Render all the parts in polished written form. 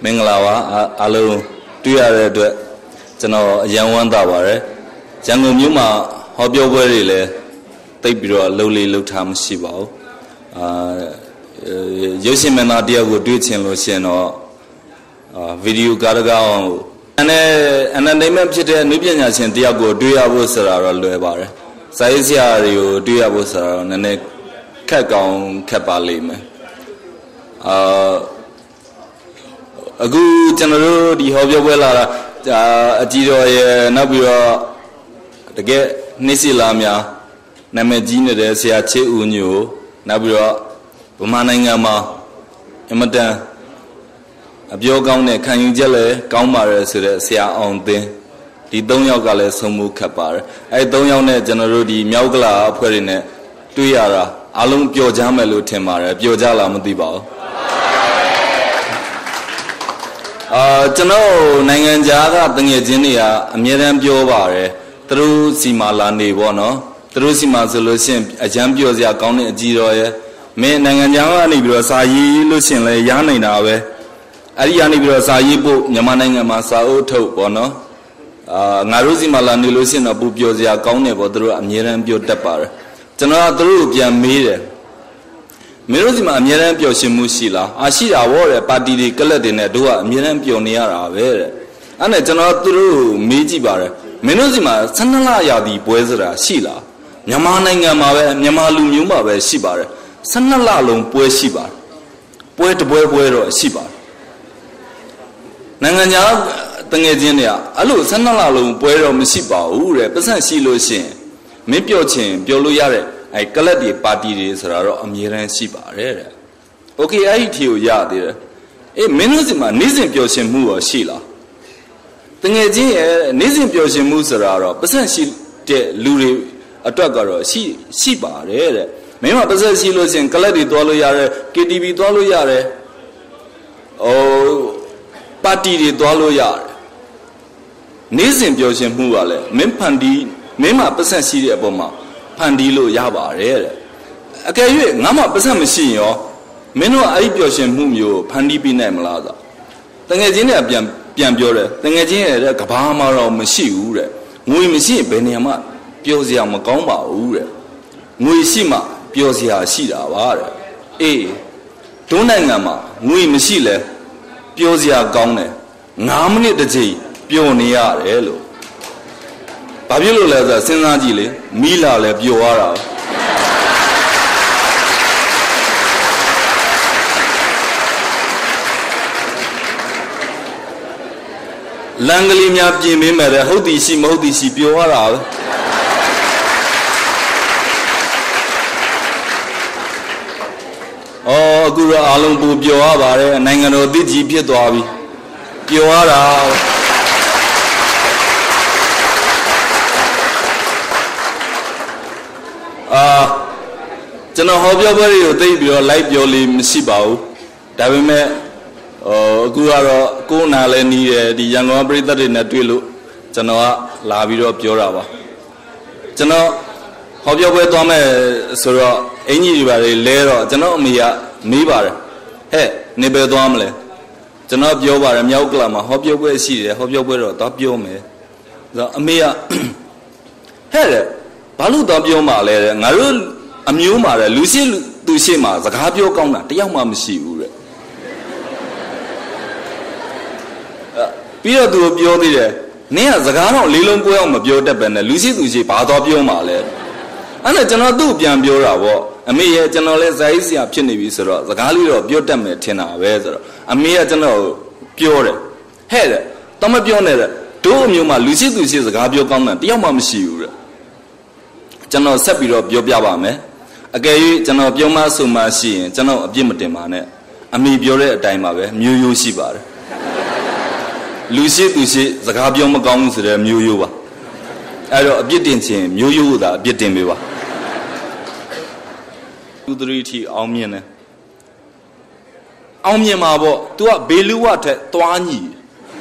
Minglawa, Alu, Tuya, General Yanwanda Ware, Jango Muma, Hobio Verile, Tabiro, Lowly Lutam Shibao, Yosimena Diago Duchin Luciano, Video Garagao, and the name of Nubian and Diago, Duya Wusara, Luebare, Saizia, Duya Wusara, and a Kagong Kapalim. A good general, the Hobio Vella, a Giro, Nabura, the get Nisi Lamia, Namagina de Siache Unio, Nabura, Bumanangama, Emata, a Biogone, can you jelly, Gaumare, Sia on the Donogale Somu Kapar. I don't know general, the Miaugla, Perine, Tuyara, Alum Pio Jamelu Temara, Piojala Mudibao. General Nanganjaga, Dangajinia, Amiram Biovare, through Simalani Bono, through Sima solution, a Jampiosia County Giroe, May Nanganja Nibrosai, Lucien Yaninawe, Ariani Brosai, Yamananga Masao to Bono, Narusi Malani Lucien, a Bubiosia County, through Amiram Biotapar. General through Yamire. Mirosima Miran Pio Shimusila, Ashira wore a party Kaladina Dua, Miran Pioniara, Vere. And a general through Mijibare. Minozima, Sanala Yadi, Puezra, Shila. Yamananga Mave, Yamalu Yuma, Shibare. Sanala Lum Pueshibar. Puet Puero, Shibar. Nanganya, Tangajinia, Alu, Sanala Lum Puero, Mishiba, Ure, Pesan Shilo Shin. Mipio Chin, Pioluyare. I Kaladi party is Raro Amiran Shiba. Okay, I tell ya there. A Minuzima, Nizim Pioshimu or Sheila. Tangaji, Nizim Pioshimu Sararo, Pesan she de Luri, a Togaro, Shiba, Mema Pesan Shilos and Kaladi Doloyare, KDB Doloyare, oh, party Doloyare. Nizim Pioshimu, Mimpandi, Mema Pesan Shiri Aboma. Pandilo Yaba, okay, Nama Pesam machine, Meno Aipiotion Mumio, Pandibi Namlada. Tangajina Piambiore, Tangajina, Kapama or Mashi, Mui Messi, Benyama, Piosia Macomba, Ure, Muisima, Piosia Shida, Vare, Tunangama, Mui Messile, Piosia Gone, Namni the J, Pionia, Elo. Pablo Leza, Senagile, Mila le Bioara. Langley Miapi Mimere, Hodisi, Modisi, Bioara. Oh, Guru Alumbu Bioara, and Nangano Digi Pietuavi. Bioara. General Hobio Barrio, they be your life, your limb, Sibao, Davime, Guara, Kuna Leni, the young operator in a Twilu, Genoa, Laviro Piorava. General Hobio Tome, Sura, anybody later, General Mia, Mibar, hey, Nebe Domle, General Biobar, Miauklama, Hobio Wesi, Hobio Wero, Tapio me, the Amia, hey, Palu Tapio Male, Narul. Amuma, Lucy Dushima, the Capio Kona, the young mamma she would. Peter do Biodi, near the Gano, Lilum Guam, Biota, and Lucy Dushi, part of your male. And I cannot do Biambura, a mere general as I see a Chinivisera, the Galio of Biotam, Tina, weather, a mere general pure. Head, Toma Pionere, two Muma, Lucy Dushi, the Capio Kona, the young mamma she would. General Sapiro Biobame. Again, General Bioma Suma Shi, General Bimatemane, Ami Biore Daimabe, Mu Shibar. Lucy Dushi, the Gabioma Gons, the Mu. I don't get in him, Mu that bit in Biva. Udriti Almiene Almiamabo, to a Beluate, Twani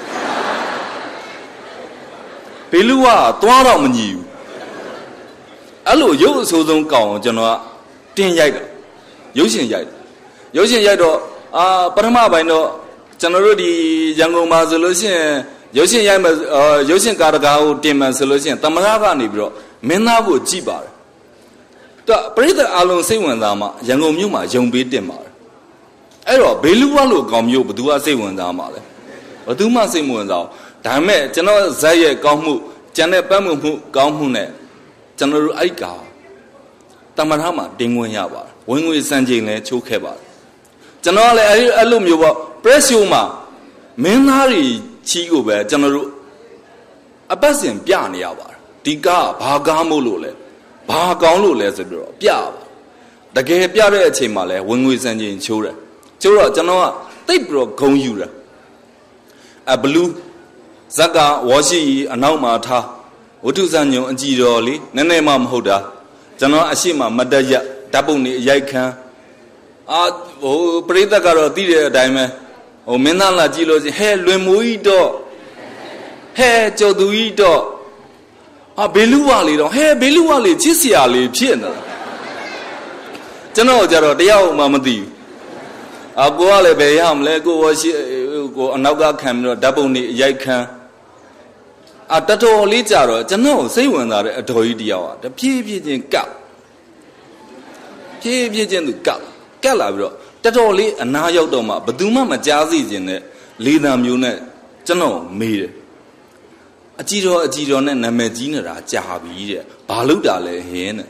Belua, Twaramani. Hello, you so don't count, General. 10 ရိုက်တာရုပ်ရှင်ရိုက်တယ်ရုပ်ရှင်ရိုက်တော့ပထမပိုင်းတော့ကျွန်တော်တို့ဒီရန်ကုန်မှာဆိုလို့ရှိရင်ရုပ်ရှင်ရိုက်မယ်ရုပ်ရှင်ကားတကားကိုတင်မယ်ဆိုလို့ရှိရင်သမရကနေပြီးတော့မင်းသားကိုကြည့်ပါတယ်သူပရိသတ်အလုံးစိတ်ဝင်စားမှရန်ကုန်မြို့မှာယုံပေးတင်ပါတယ်အဲ့တော့ဘေလူဝါလို့ကောင်မျိုးဘယ်သူကစိတ်ဝင်စားမှာလဲဘယ်သူမှစိတ်မဝင်စားဘူးဒါပေမဲ့ကျွန်တော်ဇက်ရဲ့ကောင်းမှုကျန်တဲ့ပတ်မှုကောင်းမှုနဲ့ကျွန်တော်တို့အဲ့ကာတမရမှာတင်ဝင်ရပါတယ်ဝင်ငွေစံချိန်လည်းချိုးခဲ့ပါတယ်ကျွန်တော်ကလည်းအဲ့လိုမျိုးပေါ့ press show မှာမင်းသားတွေချီးကိုပဲကျွန်တော်တို့အပတ်စဉ်ပြနေရပါတယ်ဒီကားဘာကားမို့လို့လဲဘာကောင်းလို့လဲဆိုပြီးတော့ပြပါတကယ်ပြတဲ့အချိန်မှာလဲဝင်ငွေစံချိန်ချိုးတယ်ချိုးတော့ကျွန်တော်ကတိတ်ပြီးတော့ဂုံယူတယ်ဘလူးဇက်ကဝါရှိအနောက်မှာထားဝတ္ထုစံညုံအကြည်တော်လေးနည်းနည်းမှမဟုတ်တာကျွန်တော်အရှိမမတက်ရက်ဓာတ်ပုံနေအရိုက်ခံဟိုပရိသတ်ကတော့သိတဲ့အတိုင်းပဲဟိုမင်းသားလာကြည့်လို့ဟဲလွင်မိုးကြီးတော့ဟဲကျော်သူကြီးတော့ဘေလူဝါလေးတော့ဟဲဘေလူဝါလေးချစ်စရာလေးဖြစ်နေတာကျွန်တော်ကြတော့တယောက်မှမသိဘူးကိုကလည်းဘယ်ရမလဲကိုရှိကိုအနောက်ကခံပြီးတော့ဓာတ်ပုံနေအရိုက်ခံတတော်လေးကြတော့ကျွန်တော်စိတ်ဝင်စားတဲ့အတော်ကြီးတယောက်တဖြည်းဖြည်းချင်းကပ်ဖြည်းဖြည်းချင်းသူကပ်လာပြီးတော့တတော်လေးအနာရောက်တော့မှဘယ်သူမှမကြားသိခြင်းနဲ့လေးတံမျိုးနဲ့ကျွန်တော်မေးတယ်အကြည်တော်နဲ့နာမည်ကြီးနေတာကြာပြီတဲ့ဘာလို့တာလဲဟင်းတဲ့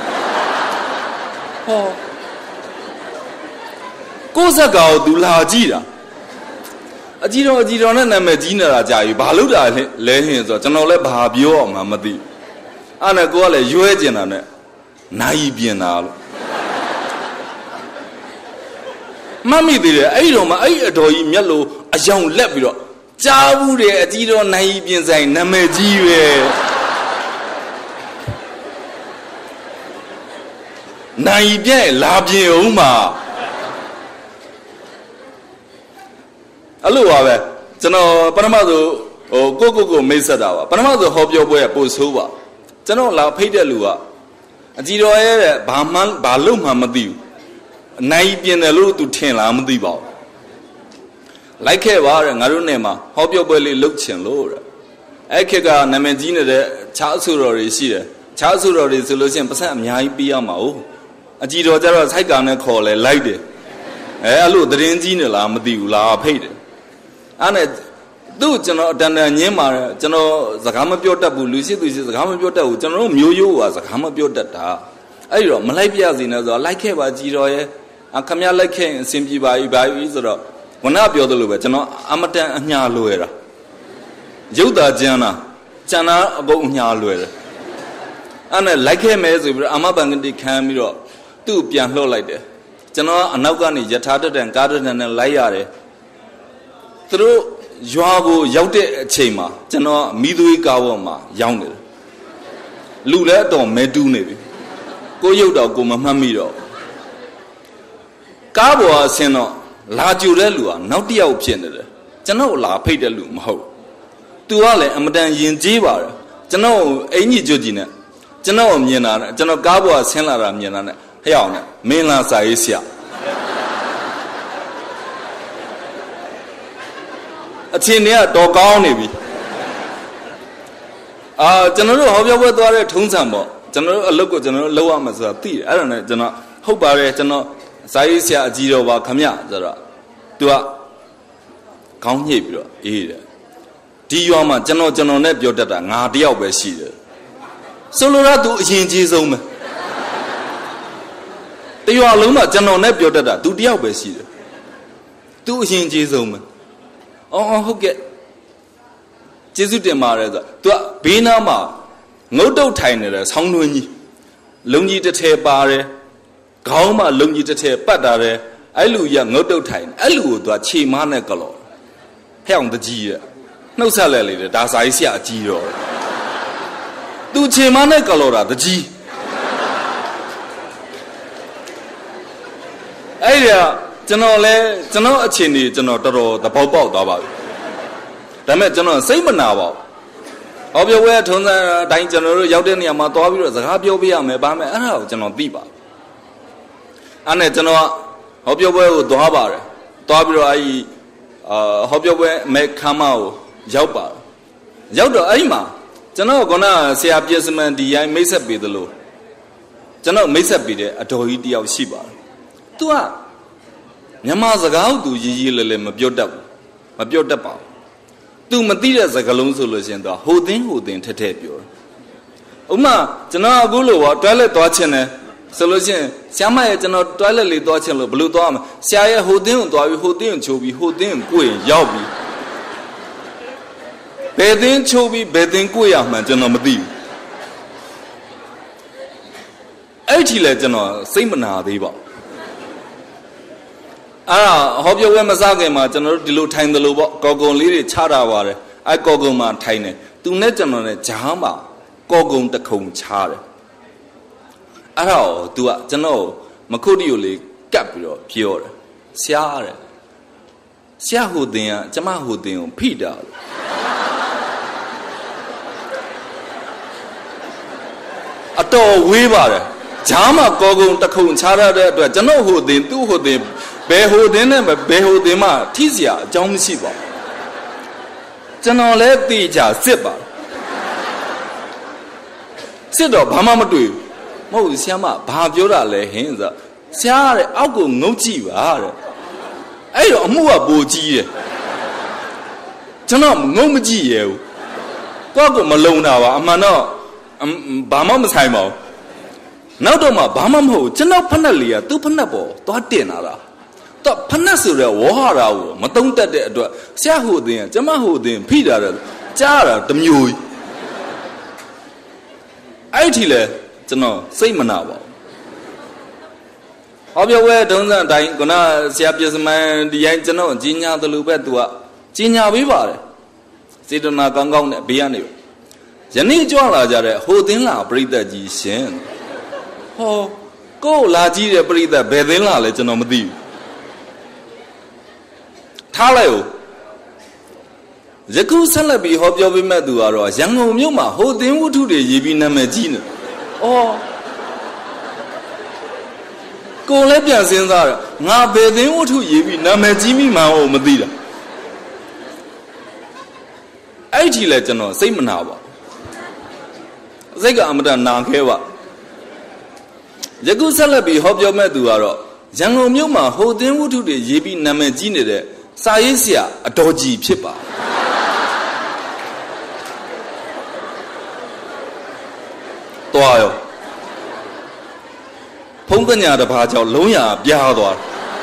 ဟောကိုယ်စက်ကောင်သူလာကြည့်တာအကြည်တော်နဲ့နာမည်ကြီးနေတာကြာပြီဘာလို့တာလဲဟင်းဆိုတော့ကျွန်တော်လည်းဘာပြောအောင်မှမသိအဲ့နဲ့ကိုကလည်းရွဲကျင်တာနဲ့နိုင်ပြင်တာလို့မမိသေးတယ်အဲ့တော့မှအဲ့အတော်ကြီးမျက်လုံးအယောင်လက်ပြီးတော့ကြားဘူးတယ်အကြည်တော်နိုင်ပြင်ဆိုင်နာမည်ကြီးပဲနိုင်ပြည့်လာပြင်အောင်မှာအဲ့လိုပါပဲကျွန်တော်ပထမဆိုဟိုကိုမိတ်ဆက်တာပါပထမဆိုဟောပြောပွဲပို့ဆိုးပါကျွန်တော်လာဖိတ်တဲ့လူကအကြည်တော်ရဲ့ဘာလို့မှမသိဘူးနိုင်ပြင်တယ်လို့သူထင်လားမသိပါဘူးလိုက်ခဲ့ပါတဲ့ငါတို့နဲ့မှာဟောပြောပွဲလေးလုပ်ချင်လို့တဲ့အဲ့ခက်ကနာမည်ကြီးနေတဲ့ခြားအဆူတော်တွေရှိတယ်ခြားအဆူတော်တွေဆိုလို့ရှိရင်ပတ်စံအများကြီးပေးရမှာဟုတ်အကြည်တော်ကျတော့စိုက်ကောင်နဲ့ခေါ်လဲလိုက်တယ်အဲ့လိုသတင်းကြီးနေလားမသိဘူးလားဖိတ်တယ်အဲ့နဲ့သူ့ကျွန်တော်အတန်တန်ညင်းပါတယ်ကျွန်တော်စကားမပြောတတ်ဘူးလူရှိသူရှိစကားမပြောတတ်ဘူးကျွန်တော်တို့မျိုးရိုးကစကားမပြောတတ်တာအဲ့ဒီတော့မလိုက်ပြစီနဲ့ဆိုတော့လိုက်ခဲ့ပါကြည်တော်ရဲ့ခမရလိုက်ခဲ့ရင်အဆင်ပြေပါပြီဆိုတော့ဝနပြောသလိုပဲကျွန်တော်အမတန်အညာလွယ်တာရုပ်သာကျန်တာအကုန်အညာလွယ်တယ်အဲ့နဲ့လိုက်ခဲ့မယ်ဆိုပြီးတော့အမပန်ကတိခံပြီးတော့သူ့ပြန်လှုပ်လိုက်တယ်ကျွန်တော်အနောက်ကနေယထာတတန်ကားတတန်နဲ့လိုက်ရတယ်သူတို့ရွာကိုရောက်တဲ့အချိန်မှာကျွန်တော်မိသွေးကားပေါ်မှာရောက်နေတယ်လူလည်းအတော်မဲတူးနေပြီကိုရုပ်တော့ကိုမမှတ်မိတော့ကားပေါ်ဆင်းတော့လာကြိုတဲ့လူကနောက်တစ်ယောက်ဖြစ်နေတယ်ကျွန်တော်လာဖိတ်တဲ့လူမဟုတ်သူကလည်းအမတန်ယဉ်ကျေးပါတယ်ကျွန်တော်အင်ကြီးကြွကြီးနဲ့ကျွန်တော်မြင်တာနဲ့ကျွန်တော်ကားပေါ်ဆင်းလာတာမြင်တာနဲ့ဟဲ့အောင်နဲ့မင်းလာစာရေးဆရာအချင်းတွေကတော်ကောင်းနေပြီကျွန်တော်တို့ဟောပြောပွဲသွားတဲ့ထုံးစံပေါ့ကျွန်တော်တို့အလုပ်ကိုကျွန်တော်တို့လုပ်ရမှာဆိုတာသိတယ်အဲ့ဒါနဲ့ကျွန်တော်ဟုတ်ပါတယ်ကျွန်တော်စာရေးဆရာအကြီးတော်ပါခမရဆိုတော့ तू ကခေါင်းညှိပြီးတော့အေးတယ်ဒီရွာမှာကျွန်တော်နဲ့ပြောတတ်တာငါတယောက်ပဲရှိတယ်ဆိုလိုတာ तू အရင်ကြီးဆုံးပဲတရွာလုံးမှာကျွန်တော်နဲ့ပြောတတ်တာ तू တယောက်ပဲရှိတယ် तू အရင်ကြီးဆုံးပဲဟုတ်ကဲ့ကျေးဇူးတင်ပါတယ်ဆို तू ကဘေးနားမှာငုတ်တုတ်ထိုင်နေတယ်ဆောင်းတွင်းကြီးလုံကြီးတစ်ထည်ပါတယ်ခေါင်းမှာလုံကြီးတစ်ထည်ပတ်တာတယ်အဲ့လူကြီးကငုတ်တုတ်ထိုင်အဲ့လူကို तू ကခြေမားနဲ့ကလော်ဟဲ့အောင်တကြီးရဲ့နှုတ်ဆက်လဲလေဒါစာရေးဆရာအကြီးတော့ तू ခြေမားနဲ့ကလော်တာတကြီးအဲ့ဒါကျွန်တော်အချင်းကြီးကျွန်တော်တော်တော်သဘောပေါက်သွားပါပြီဒါပေမဲ့ကျွန်တော်စိတ်မနာပါဘူးဟောပြောပွဲထုံးစံအတိုင်းကျွန်တော်တို့ရောက်တဲ့နေရာမှာသွားပြီးတော့စကားပြောပြရမယ်ဗာမယ်အဲ့ဒါကိုကျွန်တော်သိပါအဲ့နဲ့ကျွန်တော်ဟောပြောပွဲကိုသွားပါတယ်သွားပြီးတော့ဟောပြောပွဲမဲခမ်းမကိုရောက်ပါရောက်တော့အဲ့မှာကျွန်တော်ကဆရာပြည့်စမန်ဒီရိုင်းမိတ်ဆက်ပေးသလိုကျွန်တော်မိတ်ဆက်ပေးတဲ့အတော်ကြီးတယောက်ရှိပါတယ်။ तू ကမြန်မာစကားကို तू ရေးရေးလဲလဲမပြောတတ်ဘူးမပြောတတ်ပါဘူး။ तू မသိတဲ့စကားလုံးဆိုလို့ရှင် तू ဟိုတင်းထက်ထက်ပြောတယ်။ဥမာကျွန်တော်အခုလို့ပေါ့ toilet သွားချင်တယ်ဆိုလို့ရှင်ဆရာမရဲ့ကျွန်တော် toilet လေးသွားချင်လို့ဘယ်လိုသွားမလဲဆရာရဲ့ဟိုတင်းကိုသွားပြီးဟိုတင်းကိုချိုးပြီးဟိုတင်းကိုကိုယ်ရောက်ပြီးဘယ်တင်းချိုးပြီးဘယ်တင်းကိုယ်ရမှန်းကျွန်တော်မသိဘူးအဲ့ဒီလေကျွန်တော်စိတ်မနာသေးပါအဲ့ဒါဟောပြောဝဲမစားခင်မှာကျွန်တော်တို့ဒီလိုထိုင်တယ်လို့ပေါ့ကော်ကုံလေးတွေချတာပါတယ်အဲ့ကော်ကုံမှာထိုင်တယ်သူနဲ့ကျွန်တော်နဲ့ဂျားမှာကော်ကုံတခုံချတယ်အဲ့တော့ तू ကကျွန်တော်မခုတ်တီကိုလေကပ်ပြီးတော့ပြောတယ်ဆရာတဲ့ဆရာဟိုတင်ကကျမဟိုတင်ကိုဖိတာလို့အတော်ဝေးပါတယ်ဂျားမှာကော်ကုံတခုံချရတဲ့အတွက်ကျွန်တော်ဟိုတင်သူ့ဟိုတင်ဘယ်ဟိုတင်နဲ့ဘယ်ဟိုတင်မှထိစရာအကြောင်းမရှိပါဘူးကျွန်တော်လည်းသိကြစစ်ပါစစ်တော့ဘာမှမတွေ့ဘူးမဟုတ်ဆရာမဘာပြောတာလဲဟင်းဆိုဆရာတဲ့အောက်ကိုငုတ်ကြည့်ပါတဲ့အဲ့တော့အမှုကပိုကြီးတယ်ကျွန်တော်ငုတ်မကြည့်ရဘူးကိုယ့်ကိုမလုံတာပါအမှန်တော့ဘာမှမဆိုင်ပါဘူးနောက်တော့မှဘာမှမဟုတ်ကျွန်တော်ဖက်နှက်လေးကသူ့ဖက်နှက်ပေါ်သွားတင်လာတာတော့ဖက်နှက်ဆိုတဲ့ဝေါ်ဟာရာကိုမတုံးတက်တဲ့အတွက်ဆရာဟိုတင်ကကျမဟိုတင်ဖိတာတဲ့ကြားတာတမျိုးကြီးအဲ့ဒီလေကျွန်တော်စိတ်မနာပါဘူးဟောပြောဝဲဒုံးစံအတိုင်းခုနဆရာပြစမန်ဒီရိုင်းကျွန်တော်ကြီးညာတယ်လို့ပဲ तू ကကြီးညာပေးပါတယ်စေတနာကောင်းကောင်းနဲ့ဘေးကနေယနေ့ကြွလာကြတဲ့ဟိုသင်းလာပြိတ္တကြီးရှင်ဟောကိုယ်လာကြည့်တဲ့ပြိတ္တဘယ်သင်းလာလဲကျွန်တော်မသိဘူးထားလိုက်ဦးယခုဆက်လက်ပြီးဟောပြောပေးမဲ့သူကတော့ရန်ကုန်မြို့မှာဟိုသင်းဝတ္ထုတွေရေးပြီးနာမည်ကြီးနေအော်ကိုယ်လည်းပြန်စဉ်းစားရငါဘယ်သင်းဝတ္ထုရေးပြီးနာမည်ကြီးမိမှန်းကိုမသိတာအဲ့ဒီလေကျွန်တော်စိတ်မနာပါစိတ်ကအမတန်နာခဲပါယခုဆက်လက်ပြီးဟောပြောမဲ့သူကတော့ရန်ကုန်မြို့မှာဟိုသင်းဝတ္ထုတွေရေးပြီးနာမည်ကြီးနေတဲ့စာရေးဆရာအတော်ကြီးဖြစ်ပါသွားရောဖုံးကညာတစ်ပါးကြောင့်လုံးရပြားသွား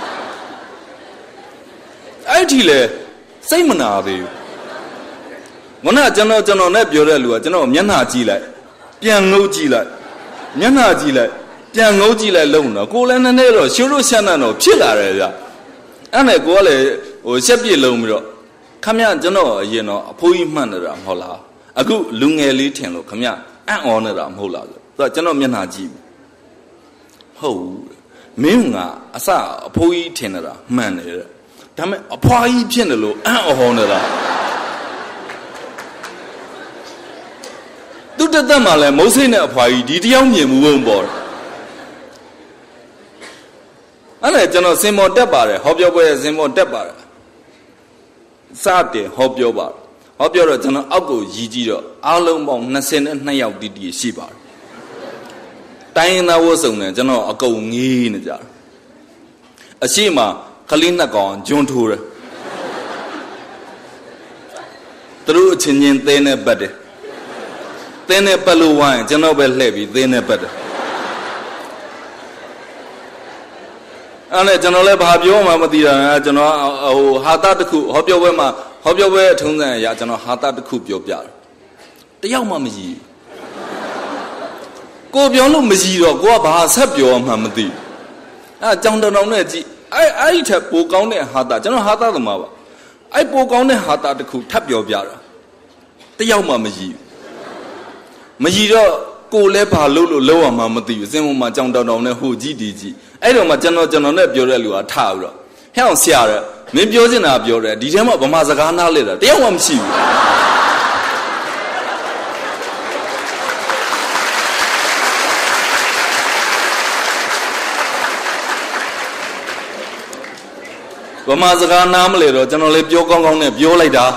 အဲ့ဒီလေစိတ်မနာသေးဘူးခုနကျွန်တော်နဲ့ပြောတဲ့လူကကျွန်တော်မျက်နှာကြည့်လိုက်ပြန်ငုတ်ကြည့်လိုက်မျက်နှာကြည့်လိုက်ပြန်ငုတ်ကြည့်လိုက်လုံးတော့ကိုယ်လည်းနည်းနည်းတော့ရှိုးလို့ရှမ်းတော့ဖြစ်လာတယ်ဗျအဲ့နဲ့ကိုကလည်းဟိုရှက်ပြစ်လုံးပြီးတော့ခမရကျွန်တော်အရင်တော့အဖိုးကြီးမှတ်နေတာမဟုတ်လားအခုလူငယ်လေးထင်လို့ခမရအံ့ဩနေတာမဟုတ်လားဆိုတော့ကျွန်တော်မျက်နှာကြည့်ဟုတ်မင်းကအစအဖိုးကြီးထင်နေတာမှန်တယ်တဲ့ဒါပေမဲ့အဖွားကြီးဖြစ်နေလို့အံ့ဩနေတာသူတသက်မှလည်းမုတ်စိတ်နဲ့အဖွားကြီးဒီတယောက်မြင်မှုဘုံပေါ်အဲ့ဒါကျွန်တော်စင်ပေါ်တက်ပါတယ်ဟောပြောပွဲစင်ပေါ်တက်ပါတယ်စတင်ဟောပြောပါတယ်ဟောပြောတော့ကျွန်တော်အောက်ကိုရည်ကြည့်တော့အားလုံးပေါင်း22ယောက်တီးတီးရှိပါတယ်တိုင်းရင်းသားဝတ်စုံနဲ့ကျွန်တော်အကုန်ငေးနေကြတယ်အရှိမကလေးနှစ်ကောင်ဂျွန်းထိုးတယ်သူတို့အချင်းချင်းသင်းနဲ့ပတ်တယ်သင်းနဲ့ပတ်လို့ဝိုင်းကျွန်တော်ပဲလှည့်ပြီးသင်းနဲ့ပတ်တယ်အဲ့ဒါကျွန်တော်လည်းဘာပြောမှမသိတာကျွန်တော်ဟိုဟာတာတစ်ခုဟောပြောပွဲမှာဟောပြောပွဲအထုံးစံအရာကျွန်တော်ဟာတာတစ်ခုပြောပြတယ်တယောက်မှမရည်ကိုပြောလို့မရည်တော့ကိုကဘာဆက်ပြောမှမသိအဲ့ကြောင်တောင်နဲ့ကြည့်အဲ့ဒီထက်ပိုကောင်းတဲ့ဟာတာကျွန်တော်ဟာတာသမားပါအဲ့ပိုကောင်းတဲ့ဟာတာတစ်ခုထပ်ပြောပြတာတယောက်မှမရည်တော့ကိုလည်းဘာလို့လောက်အောင်မှမသိဘူးစင်ပေါ်မှာကြောင်တောင်နဲ့ဟိုကြည့်ဒီကြည့်အဲ့တော့မှကျွန်တော်နဲ့ပြောတဲ့လူကထပြီးတော့ဟဲ့အောင်ဆရာတဲ့မင်းပြောချင်တာပြောတယ်ဒီထဲမှာဗမာစကားနားလဲတာတယောက်မှမရှိဘူး Bamazaka Namle, generally Biokong and Biolida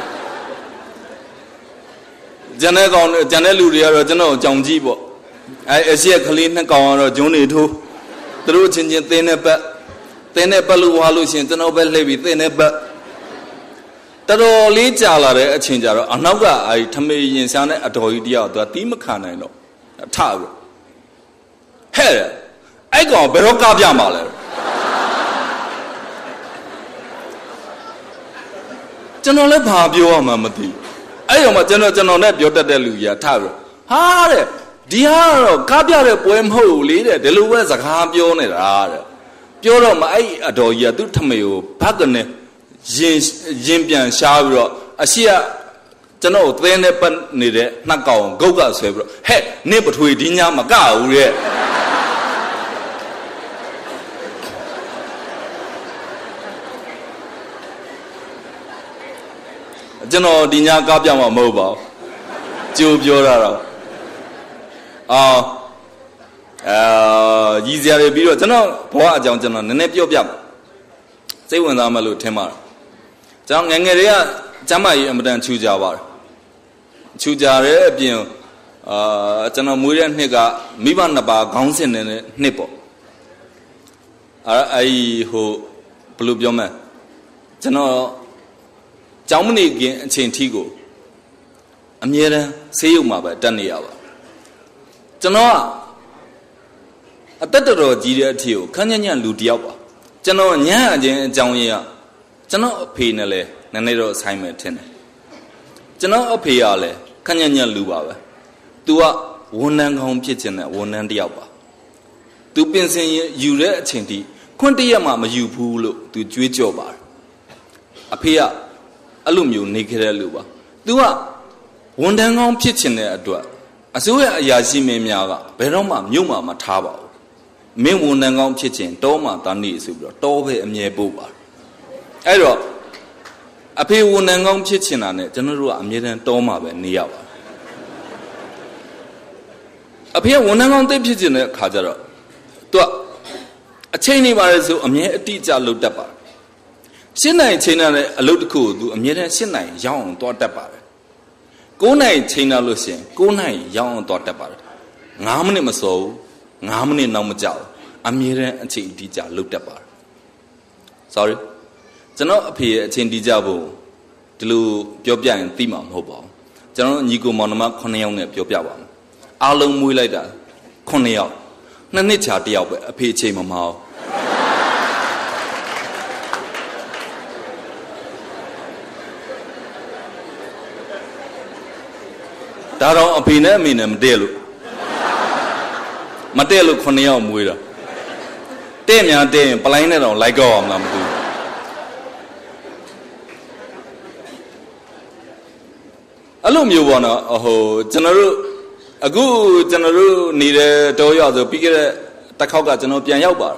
Janeluria, General John Jibo. I see a clean or Johnny too. The roots in Tenepalu Halusin, the Nobel Levy, Teneba. Taro leads a changer. Another I Tami in Sana at Oidia, the Timakano. A tower. Hey, I go Beroka Yamale. General Pabio Mamati. I am a general Nebio Deluia tower. Hare, Diaro, Cabia poem holy, the Luas a Cabio. Pure my adoya do Tameo, Pagane. Jimpian Shavro, Asia, General Twenepan Nide, Nakao, Goga Sevro, Hey, neighbor to Dinya Macau, General Dinya Gabiama Mobile, Joe Biora. Easier Biro, General Poa Johnson, and Nepio Biam. Say when I'm a little Temar. Jang Angeria, Jamai, and then Chujawa. Chujare, being General Murian Nega, Mibanaba, Gonsin and Nippo. I who Blue Bioma. General Jamani Chintigo. Amira, say you, Maba, Daniela. General a Tataro Gidia Tio, Kanyan Ludiaba. General Nya Jaunia. General Penale, Nanero Simon Ten. General Piale, Kanyanya Luba. Tua, one and home kitchen, one and diaba. Tu pensin you re chinti, Quantiama you pulo to Juijobar. Appear, alumio naked luba. Tua, one and home kitchen at Dua. Asua Yazime Miaga, Beroma, Numa Mataba. Men one and home kitchen, Doma, Dani Subra, Dove and Yebuba. Ero, a pay one and home kitchen on it, General Amiran Doma and Niawa. Appear one and home kitchen at Kajara. A chainy virus of a mere teacher looked up. Sinai China a load cool to a mere Sinai, young daughter. Go night China Lucian, go night, young daughter. Namani Maso, Namani Namajal, a mere and chain teacher looked up. Sorry. General appear chain dijabo, Telu Jobia and Thima Mobile. General Nico Monoma Coneon Jobiawan. Along Muilada, Coneo. Nanicha Diab, a pitch mamma. Daro opina minum delu. Matelu Coneo Muira. Demia de Palano, like all Namdu. Alum you wanna general a good general need a toya the bigger Takaga General Pianobar.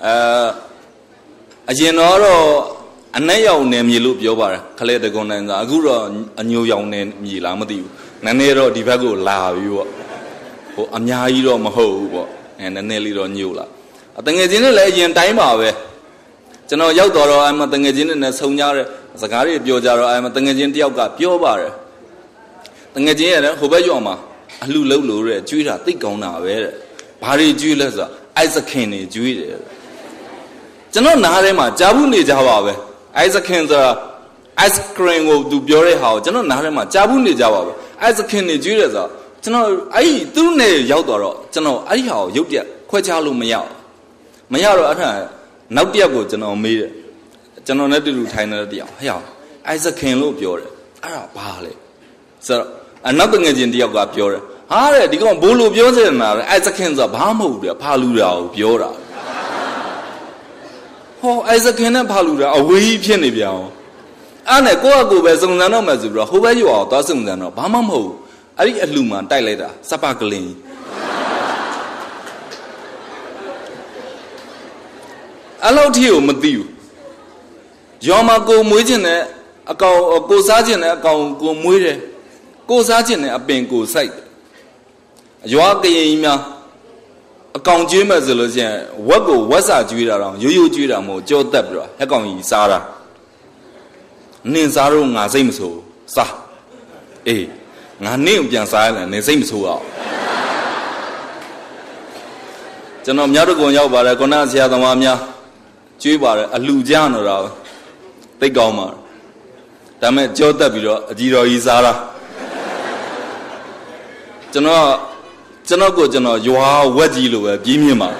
A general a nail name you loop yobar, Kale de Gona and Agura, a new young name Yilamadi, Nanero Divago La you or Amyairo Maho and a Nelly Nula. I think it's in a legend time away. General Yaudoro, I'm a Tangajin and a Sonia, Zakari, Biojaro, I'm a Tangajin Dioga, Piobar. Tangajin, Hobayoma, a Lulu, Judah, think on our Pari Julas, Isaac Kenny, Judah. General Narema, Jabuni Java, Isaac Kenza, ice cream will do Biore House, General Narema, Jabuni Java, Isaac Kenny, Judah. General, I do ne Yaudoro, General, I how you get quite a lumia. Mayaro at her, now Diago, General Mir, General Nadu Tina Dia, Isaac Ken look your Bali. Sir. Another agent Diaga Pure. Ah, they go Bulu Biozena, Isaac Kenza, Bamu, Palura, Biora. Oh, Isaac Kenna Palura, a wee pianibia. Anna go by some Nanomazura, who are you all, doesn't know, Bamamu, I a luman, dilator, Sapakali. Allow you, Matthew. Yama go Mujin, a go Sergeant, a go Mure. Go Sergeant a Bengo site. You are the email. ကောင်ကျွေးမဲ့ဆိုလို့ရှိရင်ဝက်ကိုဝက်စာကျွေးတာတော့ရိုးရိုးကျွေးတာမဟုတ်ကြောတက်ပြီးတော့ဟက်ကောင်ကြီးစားတာနင်စားတော့ငါစိတ်မဆိုးစားအေးငါနင့်ကိုပြန်စားရလဲနင်စိတ်မဆိုးအောင်ကျွန်တော်များတို့ကုံရောက်ပါတယ်ခုနဆရာသမားများကျွေးပါတယ်အလှကြနော်တာသိကောင်းပါဒါမဲ့ကြောတက်ပြီးတော့အကြီးတော်ကြီးစားတာကျွန်တော်ကိုကျွန်တော်ရွာဝက်ကြီးလိုပဲပြင်းမြင့်ပါ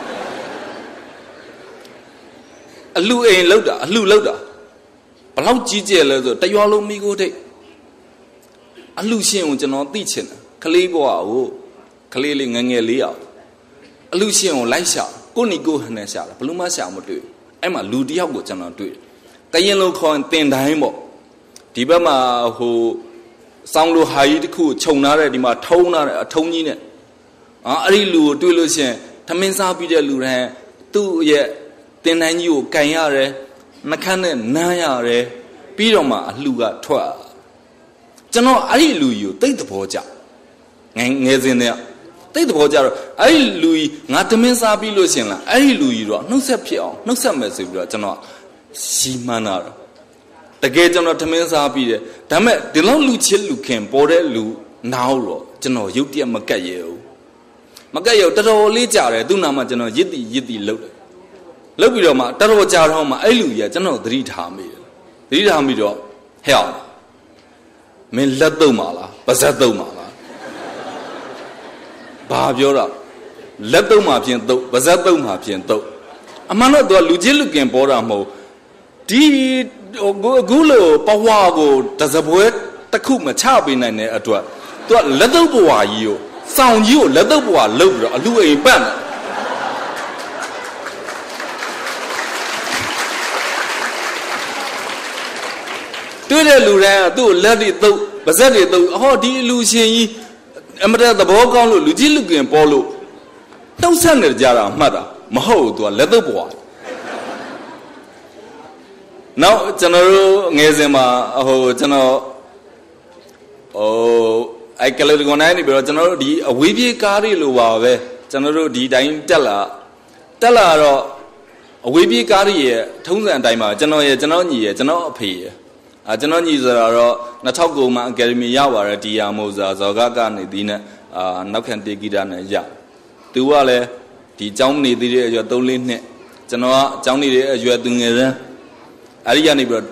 အလှအိမ်လောက်တာအလှလောက်တာဘလောက်ကြီးကျယ်လဲဆိုတရွာလုံးမိကိုတိတ်အလှရှင်ကိုကျွန်တော်သိချင်တယ်ကလေးဘွားကိုကလေးလေးငငယ်လေးအောင်အလှရှင်ကိုလိုက်ရှာကိုနီကိုဟန်နဲ့ရှာတာဘလို့မှရှာမတွေ့အဲ့မှာလူတယောက်ကိုကျွန်တော်တွေ့တရင်လုံးခေါ်တင်တိုင်းပေါ့ဒီဘက်မှာဟိုစောင်းလိုဟာကြီးတစ်ခုခြုံထားတဲ့ဒီမှာထုံးထားတဲ့အထုံးကြီးနဲ့အဲ့ဒီလူကိုတွေ့လို့ရှိရင်ထမင်းစားပြီးတဲ့လူတိုင်းသူ့ရဲ့တင်တိုင်းကြီးကိုကန်ရတယ်နှခမ်းနဲ့နမ်းရတယ်ပြီးတော့မှအလှကထွက်ကျွန်တော်အဲ့ဒီလူကြီးကိုတိတ်သဘောကျငယ်စဉ်တည်းတိတ်သဘောကျတော့အဲ့ဒီလူကြီးငါထမင်းစားပြီးလို့ရှိရင်လားအဲ့ဒီလူကြီးတော့နှုတ်ဆက်ဖြစ်အောင်နှုတ်ဆက်မယ်ဆိုပြီးတော့ကျွန်တော်ရှီမှန်းတာတကယ်ကျွန်တော်ထမင်းစားပြီးတယ်ဒါမဲ့ဒီလောက်လူချစ်လူခင်ပေါ်တဲ့လူနောက်တော့ကျွန်တော်ရုပ်တရက်မကတ်ရဘူးမကတ်ရတော်တော်လေးကြာတယ်သူ့နာမှာကျွန်တော်ရစ်တီလှုပ်တယ်လှုပ်ပြီးတော့မှတော်တော်ကြာတော့မှအဲ့လူကြီးကကျွန်တော်သတိထားမိတယ်သတိထားမိတော့ဟဲ့အောင်မင်းလက်သုံးပါလားပါဇက်သုံးပါလားဘာပြောတာလက်သုံးမှဖြင့်သုံးပါဇက်သုံးမှဖြင့်သုံးအမှန်တော့သူကလူချင်းလူကင်ပေါ်တာမဟုတ်ဒီအခုလိုပဝါကိုတစပွဲတစ်ခုမချပေးနိုင်တဲ့အတွက်သူကလက်သုံးပဝါကြီးကိုစောင်ကြီးကိုလက်သုံးပဝါလှုပ်ပြီးတော့အလူအိမ်ပတ်တွေ့တဲ့လူတိုင်းကသူ့ကိုလက်တွေသုံးပါဇက်တွေသုံးဟောဒီလူရှင်ကြီးအမတသဘောကောင်းလို့လူကြီးလူကင်ပေါ်လို့နှုတ်ဆက်နေကြတာမှတ်တာမဟုတ်သူကလက်သုံးပဝါနောက်ကျွန်တော်တို့ငယ်စဉ်မှာဟိုကျွန်တော်အဲ့ကလေးကွန်တိုင်းနေပြီးတော့ကျွန်တော်တို့ဒီအဝေးပြေးကားတွေလိုပါပဲကျွန်တော်တို့ဒီတိုင်းတက်လာတော့အဝေးပြေးကားတွေရဲ့ထုံးစံအတိုင်းပါကျွန်တော်ညီရဲ့ကျွန်တော်အဖေရဲ့ကျွန်တော်ညီဆိုတာတော့2009မှာအကယ်ဒမီရပါတယ်ဒီယာမိုဇာဇော်ကကနေဒီနဲ့နောက်ခံတေဂီတာနဲ့ရသူကလည်းဒီကျောင်းနေသေးတဲ့အရွယ်3-4နှစ်ကျွန်တော်ကကျောင်းနေတဲ့အရွယ်သူငယ်စမ်းအဲ့ဒီကနေပြီးတော့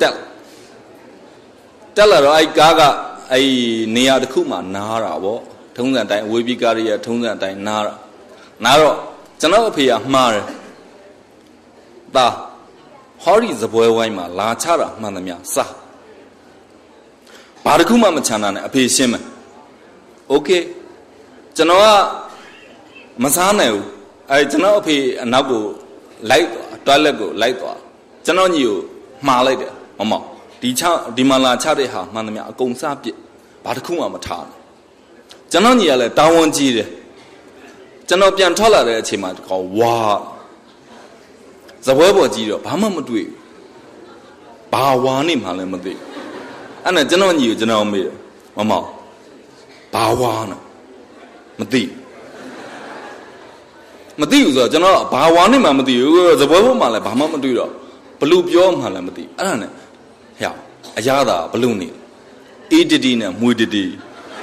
တက်လာတော့အဲ့ကားကအဲ့နေရာတစ်ခုမှနားတာဗောထုံးစံတိုင်းအဝေးပြေးကားရဲ့ထုံးစံတိုင်းနားတော့ကျွန်တော်အဖေကမှားတယ်ဒါဟောဒီစပွဲဝိုင်းမှာလာချတာမှန်သမျှစားဘာတစ်ခုမှမချမ်းသာနဲ့အဖေရှင်းမယ်โอเคကျွန်တော်ကမစားနိုင်ဘူးအဲ့ကျွန်တော်အဖေအနောက်ကိုလိုက်သွားတွားလက်ကိုလိုက်သွားကျွန်တော်ညီကိုမှားလိုက်တယ်မဒီမှာလာချတဲ့ဟာမှန်သမျှအကုန်စားပြစ်ဘာတစ်ခုမှမထားဘူးကျွန်တော်ညီကလည်းတာဝန်ကြီးတယ်ကျွန်တော်ပြန်ထွက်လာတဲ့အချိန်မှာကောဝါဇပွဲပေါ်ကြီးတော့ဘာမှမတွေ့ဘာဝါနေမှလည်းမသိအဲ့နဲ့ကျွန်တော်ညီကိုကျွန်တော်မေးတယ်ဘာဝါနော်မသိဘူးဆိုတော့ကျွန်တော်ဘာဝါနေမှမသိဘူးဇပွဲပေါ်မှာလည်းဘာမှမတွေ့တော့ဘလူပြောမှလည်းမသိအဲ့ဒါနဲ့ဟဲ့အရသာဘလူနေအေးတတီနဲ့မွေတတီ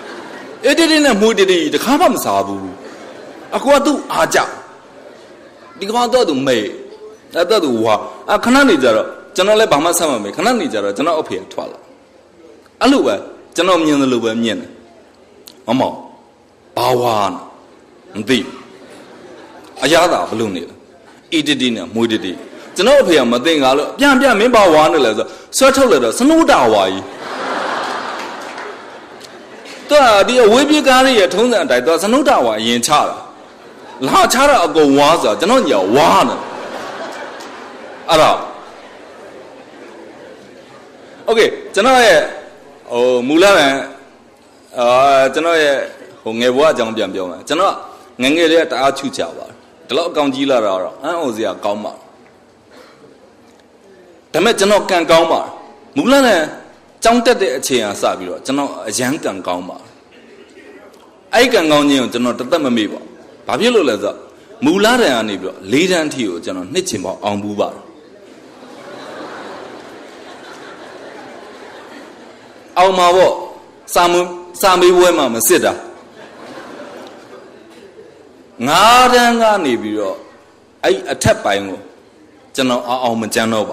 တခါမှမစားဘူးအကွာသူ့အားကြဒီကောင်တော့သူမေးအဲ့တော့သူဝါခဏနေကြတော့ကျွန်တော်လည်းဘာမှဆက်မမေးခဏနေကြတော့ကျွန်တော်အဖေကထွက်လာအဲ့လိုပဲကျွန်တော်မြင်တယ်လို့ပဲမြင်တယ်ဘာဝါမသိအရသာဘလူနေလဲအေးတတီနဲ့မွေတတီကျွန်တော်အဖေကမသိငါလို့ပြန်မင်းဘာဝါနေလဲဆိုဆွဲထုတ်လိုက်တော့စနိုးတာဝါကြီးသူကဒီအဝေးပြေးကားရဲ့ထုံးစံအတိုင်းသူကစနိုးတာဝါအရင်ချတာလာချတာအကုန်ဝါဆိုတာကျွန်တော်ညီကဝါနေအဲ့တော့โอเคကျွန်တော်ရဲ့မူလကကျွန်တော်ရဲ့ငယ်ဘဝအကြောင်းပြန်ပြောမယ်ကျွန်တော်ငယ်လေးတအားချူချပါတယ်ဒီလောက်အကောင်ကြီးလာတာတော့အံ့ဩစရာကောင်းပါဒါမဲ့ကျွန်တော်ကံကောင်းပါမူလနဲ့ကြောင်းတက်တဲ့အချိန်အားစပြီးတော့ကျွန်တော်အရန်ကံကောင်းပါအဲ့ကံကောင်းခြင်းကိုကျွန်တော်တသက်မမေ့ပါဘာဖြစ်လို့လဲဆိုတော့မူလာတန်ကနေပြီးတော့၄တန်းထီကိုကျွန်တော်နှစ်ချင်ပေါအောင်ဘူးပါတယ်အောင်မှာပေါ့စာမေးပွဲမှာမစစ်တာ9တန်းကနေပြီးတော့အဲ့အထက်ပိုင်းကိုကျွန်တော်အောင်မကြမ်းတော့ပါ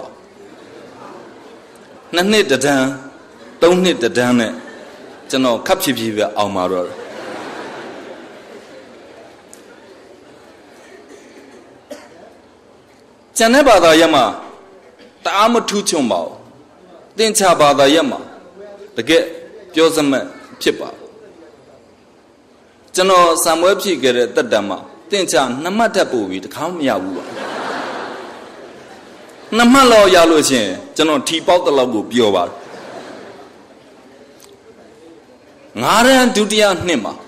2နှစ်တန်း3နှစ်တန်းနဲ့ကျွန်တော်ခပ်ဖြည်းဖြည်းပဲအောင်มาတော့ကျန်တဲ့ဘာသာရပ်မှာတအားမထူးချွန်ပါဘူးသင်္ချာဘာသာရပ်မှာတကယ်ပြောစမှတ်ဖြစ်ပါကျွန်တော်စံပွဲဖြည့်ခဲ့တဲ့တက်တံမှာသင်္ချာ2မှတ်ထပ်ပို့ပြီးတခါမရဘူးပါ2မှတ်လောက်ရလို့ရှိရင်ကျွန်တော်ထီပေါက်တလောက်ကိုပြောပါတယ်9တန်းဒုတိယနှစ်မှာ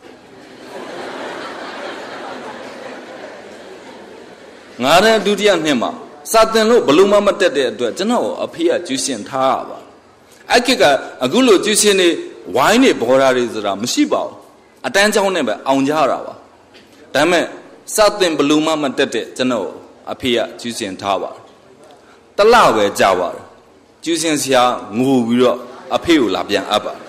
9တန်းဒုတိယနှစ်မှာစာသင်လို့ဘလို့မတက်တဲ့အတွက်ကျွန်တော်အဖေကကျူးရှင်ထားရပါအဲ့ကိကအခုလိုကျူးရှင်နေဝိုင်းနေဘော်ဒါတွေဆိုတာမရှိပါဘူးအတန်းချောင်းနဲ့ပဲအောင်ကြရတာပါဒါပေမဲ့စာသင်ဘလို့မတက်တဲ့ကျွန်တော်အဖေကကျူးရှင်ထားပါတလပဲကြာပါတယ်ကျူးရှင်ဆရာငိုပြီးတော့အဖေကိုလာပြန်အပ်ပါ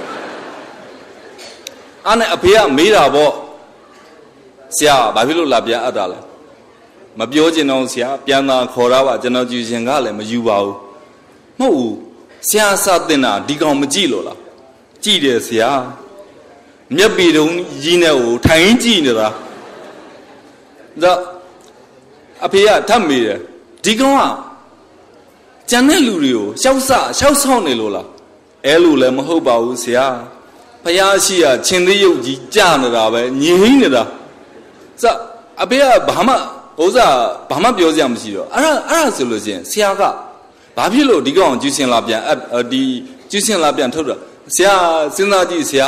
အဲ့နဲ့အဖေကမေးတာပေါ့ဆရာဘာဖြစ်လို့လာပြန်အပ်တာလဲမပြောချင်တော့ဆရာပြန်သာခေါ်တာပါကျွန်တော်ကျူရှင်ကလည်းမယူပါဘူးမဟုတ်ဘူးဆရာစတင်တာဒီကောင်မကြည့်လို့လားကြည့်တယ်ဆရာမျက်ပေတုံးကြီးနဲ့ကိုထိုင်ကြည့်နေတာဒါအဖေကထပ်မေးတယ်ဒီကောင်ကကျန်တဲ့လူတွေကိုရှောက်ဆောက်နေလို့လားအဲလိုလည်းမဟုတ်ပါဘူးဆရာဖယားရှိရချင်းသေးရုပ်ကြီးကြာနေတာပဲညင်ဟင်းနေတာစအဖေကဘာမှပြောစရာမရှိတော့အဲ့ဒါဆိုလို့ရှိရင်ဆရာကဘာဖြစ်လို့ဒီကောင်ကျူးရှင်လာပြန်ဒီကျူးရှင်လာပြန်ထုတ်တာဆရာစဉ်းစားကြည့်ဆရာ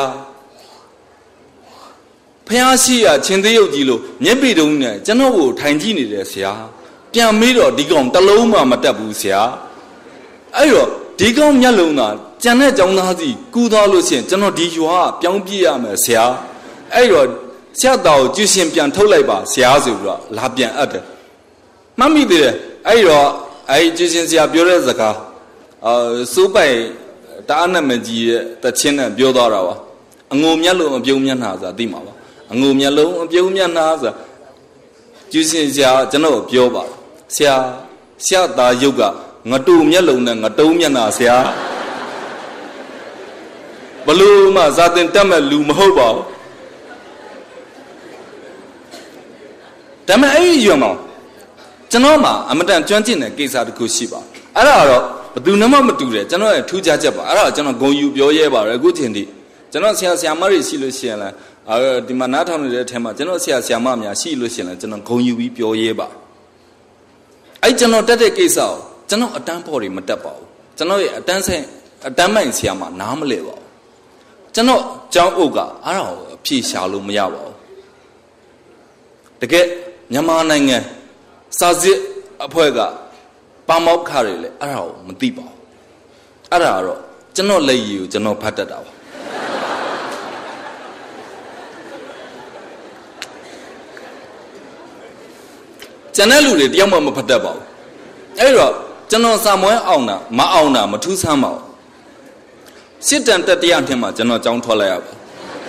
ဖယားရှိရချင်းသေးရုပ်ကြီးလို့မျက်ပေတုံးနဲ့ကျွန်တော်ကိုထိုင်ကြည့်နေတယ်ဆရာပြန်မေးတော့ဒီကောင်တလုံးမှမတက်ဘူးဆရာအဲ့တော့ဒီကောင်မျက်လုံးသာကျန်တဲ့ကျောင်းသားစီကူးသွားလို့ရှိရင်ကျွန်တော်ဒီရွာပြောင်းပြရမယ်ဆရာအဲ့တော့ဆရာတော်ကိုကျူးရှင်ပြန်ထုတ်လိုက်ပါဆရာဆိုပြီးတော့လာပြန်အပ်တယ်မှတ်မိသေးတယ်အဲ့တော့အဲ့ကျူးရှင်ဆရာပြောတဲ့စကားစိုးပိုင်တအားနဲ့မကြီးရဲ့တချင်းနဲ့ပြောသွားတာပါအငုံမျက်လုံးအပြုံးမျက်နှာဆိုတာသိမှာပါအငုံမျက်လုံးအပြုံးမျက်နှာဆိုတာကျူးရှင်ဆရာကျွန်တော်ပြောပါဆရာသားရုပ်ကငတူမျက်လုံးနဲ့ငတုံးမျက်နှာဆရာဘလို့မှဇာတင်တက်မဲ့လူမဟုတ်ပါဘူးဒါပေမဲ့အဲ့ဒီရွံမှာကျွန်တော်မှအမတန်ကျွမ်းကျင်တဲ့ကိစ္စတစ်ခုရှိပါအဲ့ဒါတော့ဘယ်သူမှမတူတယ်ကျွန်တော်ရဲ့ထူးခြားချက်ပါအဲ့ဒါကျွန်တော်ဂုဏ်ယူပြောရဲပါတယ်အခုချိန်ထိကျွန်တော်ဆရာမတွေရှိလို့ရှိရင်လည်းဒီမှာနားထောင်နေတဲ့အထက်မှာကျွန်တော်ဆရာမများရှိလို့ရှိရင်လည်းကျွန်တော်ဂုဏ်ယူပြီးပြောရဲပါအဲ့ကျွန်တော်တက်တဲ့ကိစ္စကိုကျွန်တော်အတန်းဖို့တွေမတက်ပါဘူးကျွန်တော်ရဲ့အတန်းမိုင်ဆရာမနားမလဲပါဘူးကျွန်တော်ကျောင်းအုပ်ကအဲ့ဒါကိုအဖြေရှာလို့မရပါဘူးတကယ်မြန်မာနိုင်ငံစာစစ်အဖွဲ့ကပါမောက်ခတွေလေအဲ့ဒါကိုမသိပါဘူးအဲ့ဒါကတော့ကျွန်တော်လက်ရည်ကိုကျွန်တော်ဖတ်တတ်တာပါကျန်တဲ့လူတွေတယောက်မှမဖတ်တတ်ပါဘူးအဲ့တော့ကျွန်တော်စာမွဲအောင်တာမအောင်တာမထူးဆန်းပါဘူးစစ်တမ်းတက်တရားထင်မှာကျွန်တော်ကြောင်းထွက်လိုက်ရပါ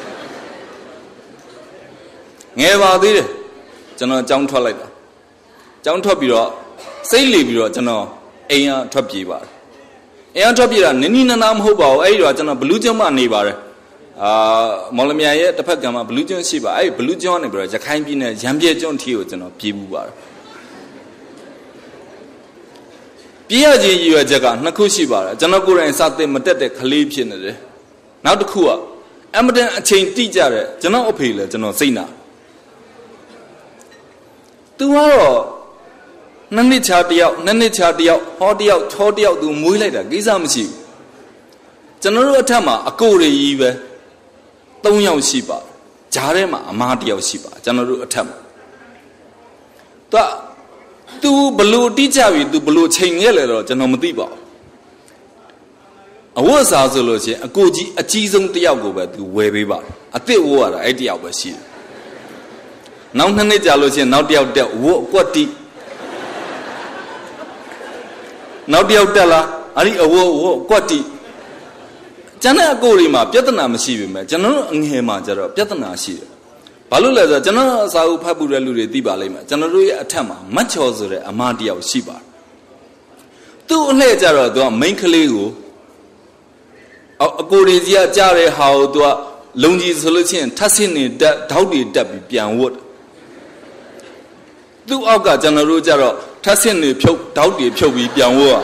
ငယ်ပါသေးတယ်ကျွန်တော်ကြောင်းထွက်လိုက်တာကြောင်းထွက်ပြီးတော့စိတ်လီပြီးတော့ကျွန်တော်အိမ်ကထွက်ပြေးပါတယ်အိမ်ကထွက်ပြေးတာနင်းနီးနာနာမဟုတ်ပါဘူးအဲ့ဒီတော့ကျွန်တော်ဘလူးကျွန်းမှာနေပါတယ်မော်လမြိုင်ရဲ့တစ်ဖက်ကမှဘလူးကျွန်းရှိပါအဲ့ဘလူးကျွန်းကနေပြီးတော့ရခိုင်ပြည်နယ်ရံပြဲကျွန်းထီကိုကျွန်တော်ပြေးမှုပါတယ်ပြေးရခြင်းရည်ရွယ်ချက်ကနှစ်ခုရှိပါတယ်ကျွန်တော်ကိုယ်တိုင်စသစ်မတက်တဲ့ကလေးဖြစ်နေတယ်နောက်တစ်ခုကအမတန်အချိန်တိကျတဲ့ကျွန်တော်အဖေလည်းကျွန်တော်စိတ်နာသူကတော့နှစ်နှစ်ချာတယောက်ဟောတယောက်ချောတယောက်သူမွေးလိုက်တာကိစ္စမရှိဘူးကျွန်တော်တို့အထက်မှာအကိုတွေကြီးပဲ3ယောက်ရှိပါဂျားထဲမှာအမားတယောက်ရှိပါကျွန်တော်တို့အထက်မှာသူဘလို့တိကျပြီသူဘလို့ချိန်ခဲ့လဲတော့ကျွန်တော်မသိပါဘူးအဝတ်အစားဆိုလို့ရှိရင်အကိုကြီးအကြီးဆုံးတယောက်ကိုပဲသူဝယ်ပေးပါတယ်အစ်စ်ဝတ်ရတာအဲ့တယောက်ပဲရှိတယ်နောက်2နှစ်ကြာလို့ချင်းနောက်တစ်ယောက်တက်ဝတ်ကွက်တိနောက်တစ်ယောက်တက်လာအဲ့ဒီအဝတ်ကွက်တိကျန်တဲ့အကိုတွေမှာပြဿနာမရှိပြီမဲ့ကျွန်တော်တို့အငယ်မှာကျတော့ပြဿနာရှိတယ်ဘာလို့လဲဆိုတော့ကျွန်တော်အစာအုပ်ဖတ်ပူတဲ့လူတွေသိပါလိမ့်မယ်ကျွန်တော်တို့ရဲ့အထက်မှာမတ်ချော်ဆိုတဲ့အမတယောက်ရှိပါတယ်သူ့အလှည့်ကြတော့သူကမိန်းကလေးကိုအကိုတွေကြီးကကြားတဲ့ဟာကိုသူကလုံကြီးဆိုလို့ချင်းထပ်ဆင်းနေတက်ထောက်တွေတက်ပြီးပြန်ဝတ်သူ့အောက်ကကျွန်တော်တို့ကြတော့ထပ်ဆင်းနေဖြုတ်ထောက်တွေဖြုတ်ပြီးပြန်ဝတ်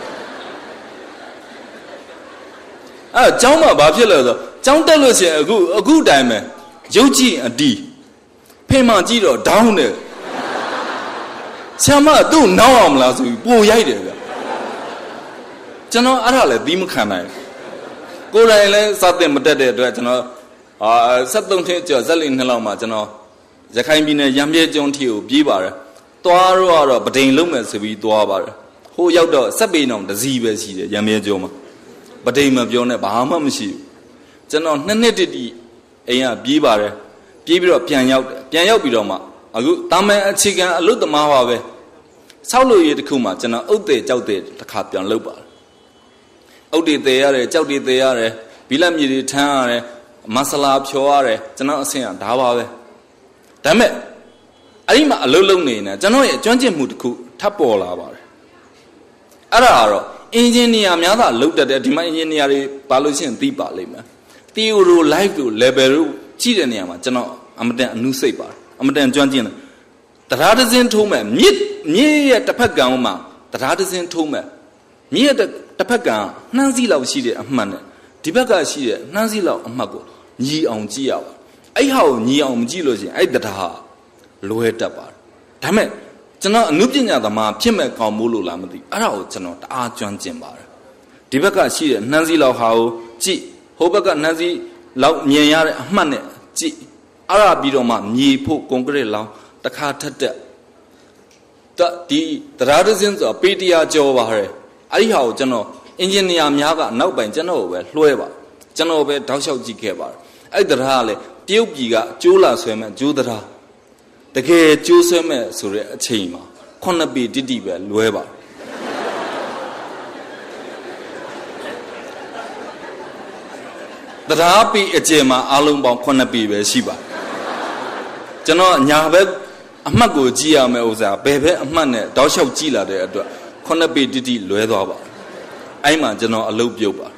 အဲ့ကျောင်းမှာဘာဖြစ်လဲဆိုကျောင်းတက်လို့ရှိရင်အခုတိုင်းပဲရုပ်ကြည့်အတီးဖေးမှကြည့်တော့ဒေါင်းတယ်ဆရာမသူ့နောက်အောင်မလားဆိုပြီးပိုရိုက်တယ်ဗျကျွန်တော်အဲ့ဒါလည်းသီးမခံနိုင်ကိုယ်တိုင်လည်းစတဲ့မတက်တဲ့အတွက်ကျွန်တော်73နှစ်ကျော်ဇက်လီနှစ်လောက်မှာကျွန်တော်ရခိုင်ပြည်နယ်ရံပြဲကျွန်းထီကိုပြေးပါတယ်သွားတော့ပဒိန်လုံးမယ်ဆိုပြီးသွားပါတယ်ဟိုရောက်တော့စက်ပေနောင်တစည်းပဲရှိတယ်ရံပြဲကျွန်းမှာပဒိန်မပြောနဲ့ဘာမှမရှိဘူးကျွန်တော်2နှစ်တိအိမ်ကပြေးပါတယ်ပြေးပြီးတော့ပြန်ရောက်ပြီးတော့မှအခုတာမန်အခြေခံအလုပ်သမားပါပဲဆောက်လို့ရတစ်ခုမှကျွန်တော်အုတ်တဲ့ကြောက်တဲ့တစ်ခါပြန်လုပ်ပါတယ်အုတ်တွေတည်ရတယ်ကြောက်တွေတည်ရတယ်ဘီလက်မြေတွေထမ်းရတယ်မဆလာဖြောရတယ်ကျွန်တော်အဆင်ကဒါပါပဲဒါပေမဲ့အဲ့ဒီမှာအလုပ်လုပ်နေနေကျွန်တော်ရဲ့ကျွမ်းကျင်မှုတစ်ခုထပ်ပေါ်လာပါတယ်အဲ့ဒါကတော့အင်ဂျင်နီယာများသာလုပ်တတ်တယ်ဒီမှာအင်ဂျင်နီယာတွေပါလို့ရှိရင်သိပါလိမ့်မယ် theory life တို့ level တို့ကြည့်တဲ့နေရာမှာကျွန်တော်အမတန်အနုစိတ်ပါတယ်အမတန်ကျွမ်းကျင်တယ်တရားတစ်စင်းထိုးမယ်မြစ်ရဲ့တစ်ဖက်ကံမှာတရားတစ်စင်းထိုးမယ်မြစ်ရဲ့တစ်ဖက်ကံနှမ်းစီးလောက်ရှိတဲ့အမှတ်နဲ့ဒီဘက်ကရှိတဲ့နှမ်းစီးလောက်အမှတ်ကိုညီအောင်ကြည့်ရပါအဲ့ဟာကိုညီအောင်မကြည့်လို့ရှိရင်အဲ့တရားလွဲတတ်ပါတယ်ဒါပေမဲ့ကျွန်တော်အနုပညာသမားဖြစ်မဲ့ကောင်းမို့လို့လားမသိအဲ့ဒါကိုကျွန်တော်တအားကျွမ်းကျင်ပါတယ်ဒီဘက်ကရှိတဲ့နှမ်းစီးလောက်ဟာကိုကြည့်ဟိုဘက်ကနှမ်းစီးလောက်မြင်ရတဲ့အမှတ်နဲ့ကြည့်အဲ့ဒါပြီးတော့မှမြေဖို့ကွန်ကရစ်လောင်းတစ်ခါထက်တက်ဒီတရားတစ်စင်းဆိုပေတရားကြောပါတယ်အဲ့ဒီဟာကိုကျွန်တော်အင်ဂျင်နီယာများကနောက်ပိုင်းကျွန်တော်ကိုပဲလွှဲပါကျွန်တော်ပဲတောက်လျှောက်ကြည့်ခဲ့ပါတယ်အဲ့တရားကလည်းပြုတ်ပြည်ကကျိုးလာဆွဲမဲ့ကျိုးတရားတကယ်ကျိုးဆွဲမဲ့ဆိုတဲ့အချိန်မှာ9ပေတိပဲလွဲပါတရားပေအကျယ်မှာအလုံးပေါင်း9ပေပဲရှိပါကျွန်တော်ညာဘက်အမှတ်ကိုကြည့်ရမယ်ဥစ္စာဘယ်ဘက်အမှတ်နဲ့တောက်လျှောက်ကြည့်လာတဲ့အတွက်9ပေတိလွဲသွားပါအဲ့မှာကျွန်တော်အလုပ်ပြုတ်ပါ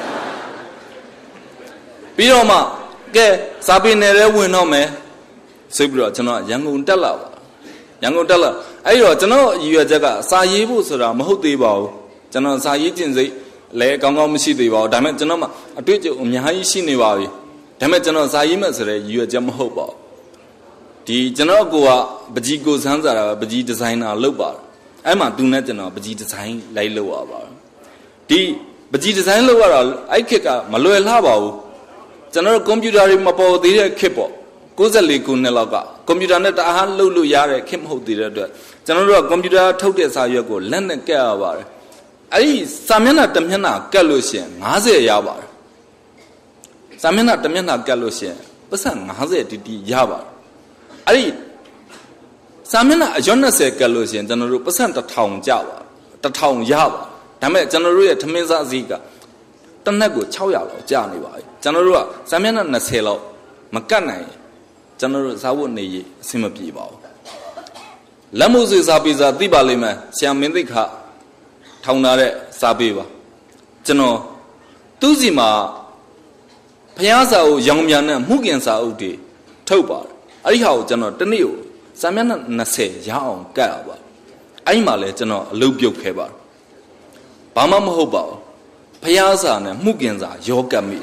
ပြီးတော့မှကဲစာပေနယ်ထဲဝင်တော့မယ်ဆိုပြီးတော့ကျွန်တော်ရန်ကုန်တက်လာပါရန်ကုန်တက်လာအဲ့တော့ကျွန်တော်ရည်ရွယ်ချက်ကစာရေးဖို့ဆိုတာမဟုတ်သေးပါဘူးကျွန်တော်စာရေးကျင့်စိတ်လည်းကောင်းကောင်းမရှိသေးပါဘူးဒါပေမဲ့ကျွန်တော်မှအတွေ့အကြုံအများကြီးရှိနေပါပြီဒါပေမဲ့ကျွန်တော်စာရေးမဲ့ဆိုတဲ့ရည်ရွယ်ချက်မဟုတ်ပါဘူးဒီကျွန်တော်ကိုကပကြီးကိုစမ်းစားတာပကြီးဒီဇိုင်နာလုပ်ပါတယ်အဲ့မှာသူနဲ့ကျွန်တော်ပကြီးဒီဇိုင်းလိုက်လုပ်ရပါတယ်ဒီပကြီးဒီဇိုင်းလုပ်ရတာအဲ့ခေတ်ကမလွယ်လှပါဘူးကျွန်တော်ကွန်ပျူတာတွေမပေါ်သေးတဲ့ခေတ်ပေါ့94ခုနှစ်လောက်ကကွန်ပျူတာနဲ့တအားလုပ်လို့ရတဲ့ခေတ်မဟုတ်သေးတဲ့အတွက်ကျွန်တော်တို့ကကွန်ပျူတာထုတ်တဲ့စာရွက်ကိုလက်နဲ့ကက်ရပါတယ်အဲ့ဒီစာမျက်နှာတစ်မျက်နှာကက်လို့ရှိရင်50ရပါတယ်စာမျက်နှာတစ်မျက်နှာကက်လို့ရှိရင်ပတ်စံ50တိရပါတယ်အဲ့ဒီစာမျက်နှာအရွက်20ကက်လို့ရှိရင်ကျွန်တော်တို့ပတ်စံ1000ကျပါ1000ရပါဒါပေမဲ့ကျွန်တော်တို့ရဲ့ထမင်းစားစည်းကတစ်နက်ကို600လောက်ကျနေပါပြီကျွန်တော်တို့ကစာမျက်နှာ20လောက်မကတ်နိုင်ကျွန်တော်တို့ဇာဝတ်နေရအဆင်မပြေပါဘူးလက်မှုစေစာပေစာသိပါလိမ့်မယ်ဆရာမင်းသိခထောင်ထားတဲ့စာပေပါကျွန်တော်သူ့စီမှာဖျားစာအုပ်ရောင်မြန်နဲ့မှုကင်စာအုပ်တွေထုတ်ပါတယ်အဲ့ဒီဟာကိုကျွန်တော်တနေ့ကိုစာမျက်နှာ20ရအောင်ကတ်ရပါအဲ့ဒီမှာလဲကျွန်တော်အလုပ်ပြုတ်ခဲ့ပါတယ်ဘာမှမဟုတ်ပါဘူးဖျားစာနဲ့မှုကင်စာရောကတ်မိ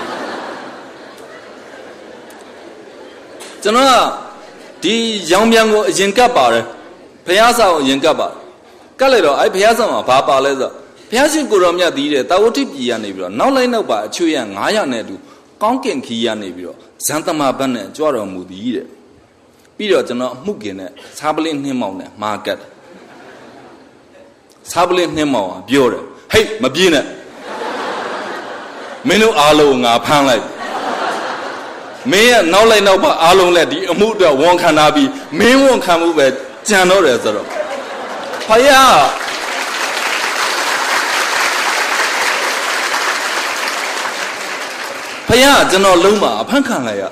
ကျွန်တော်ကဒီရောင်ပြန်ကိုအရင်ကတ်ပါတယ်ဖျားစာကိုအရင်ကတ်ပါတယ်ကတ်လိုက်တော့အဲ့ဖျားစာမှာဘာပါလဲဆိုဘုရားရှင်ကိုတော်မြတ်တည်တဲ့တာဝတိပြည်ကနေပြီးတော့နောက်လိုက်နောက်ပါအချွေရ900နဲ့အတူကောင်းကင်ခီးရနေပြီးတော့ဇန်သမဘတ်နဲ့ကြွတော်မူသည်တဲ့ပြီးတော့ကျွန်တော်အမှုကင်နဲ့စားပလင်းနှင်းမောင်နဲ့မာကတ်စားပလင်းနှင်းမောင်ကပြောတယ်ဟိတ်မပြေးနဲ့မင်းတို့အားလုံးငါဖမ်းလိုက်没有脑来脑把阿龙来的，木的王看那比没王看不白，讲到来着了。哎呀，哎呀，真的老嘛，盘看了呀。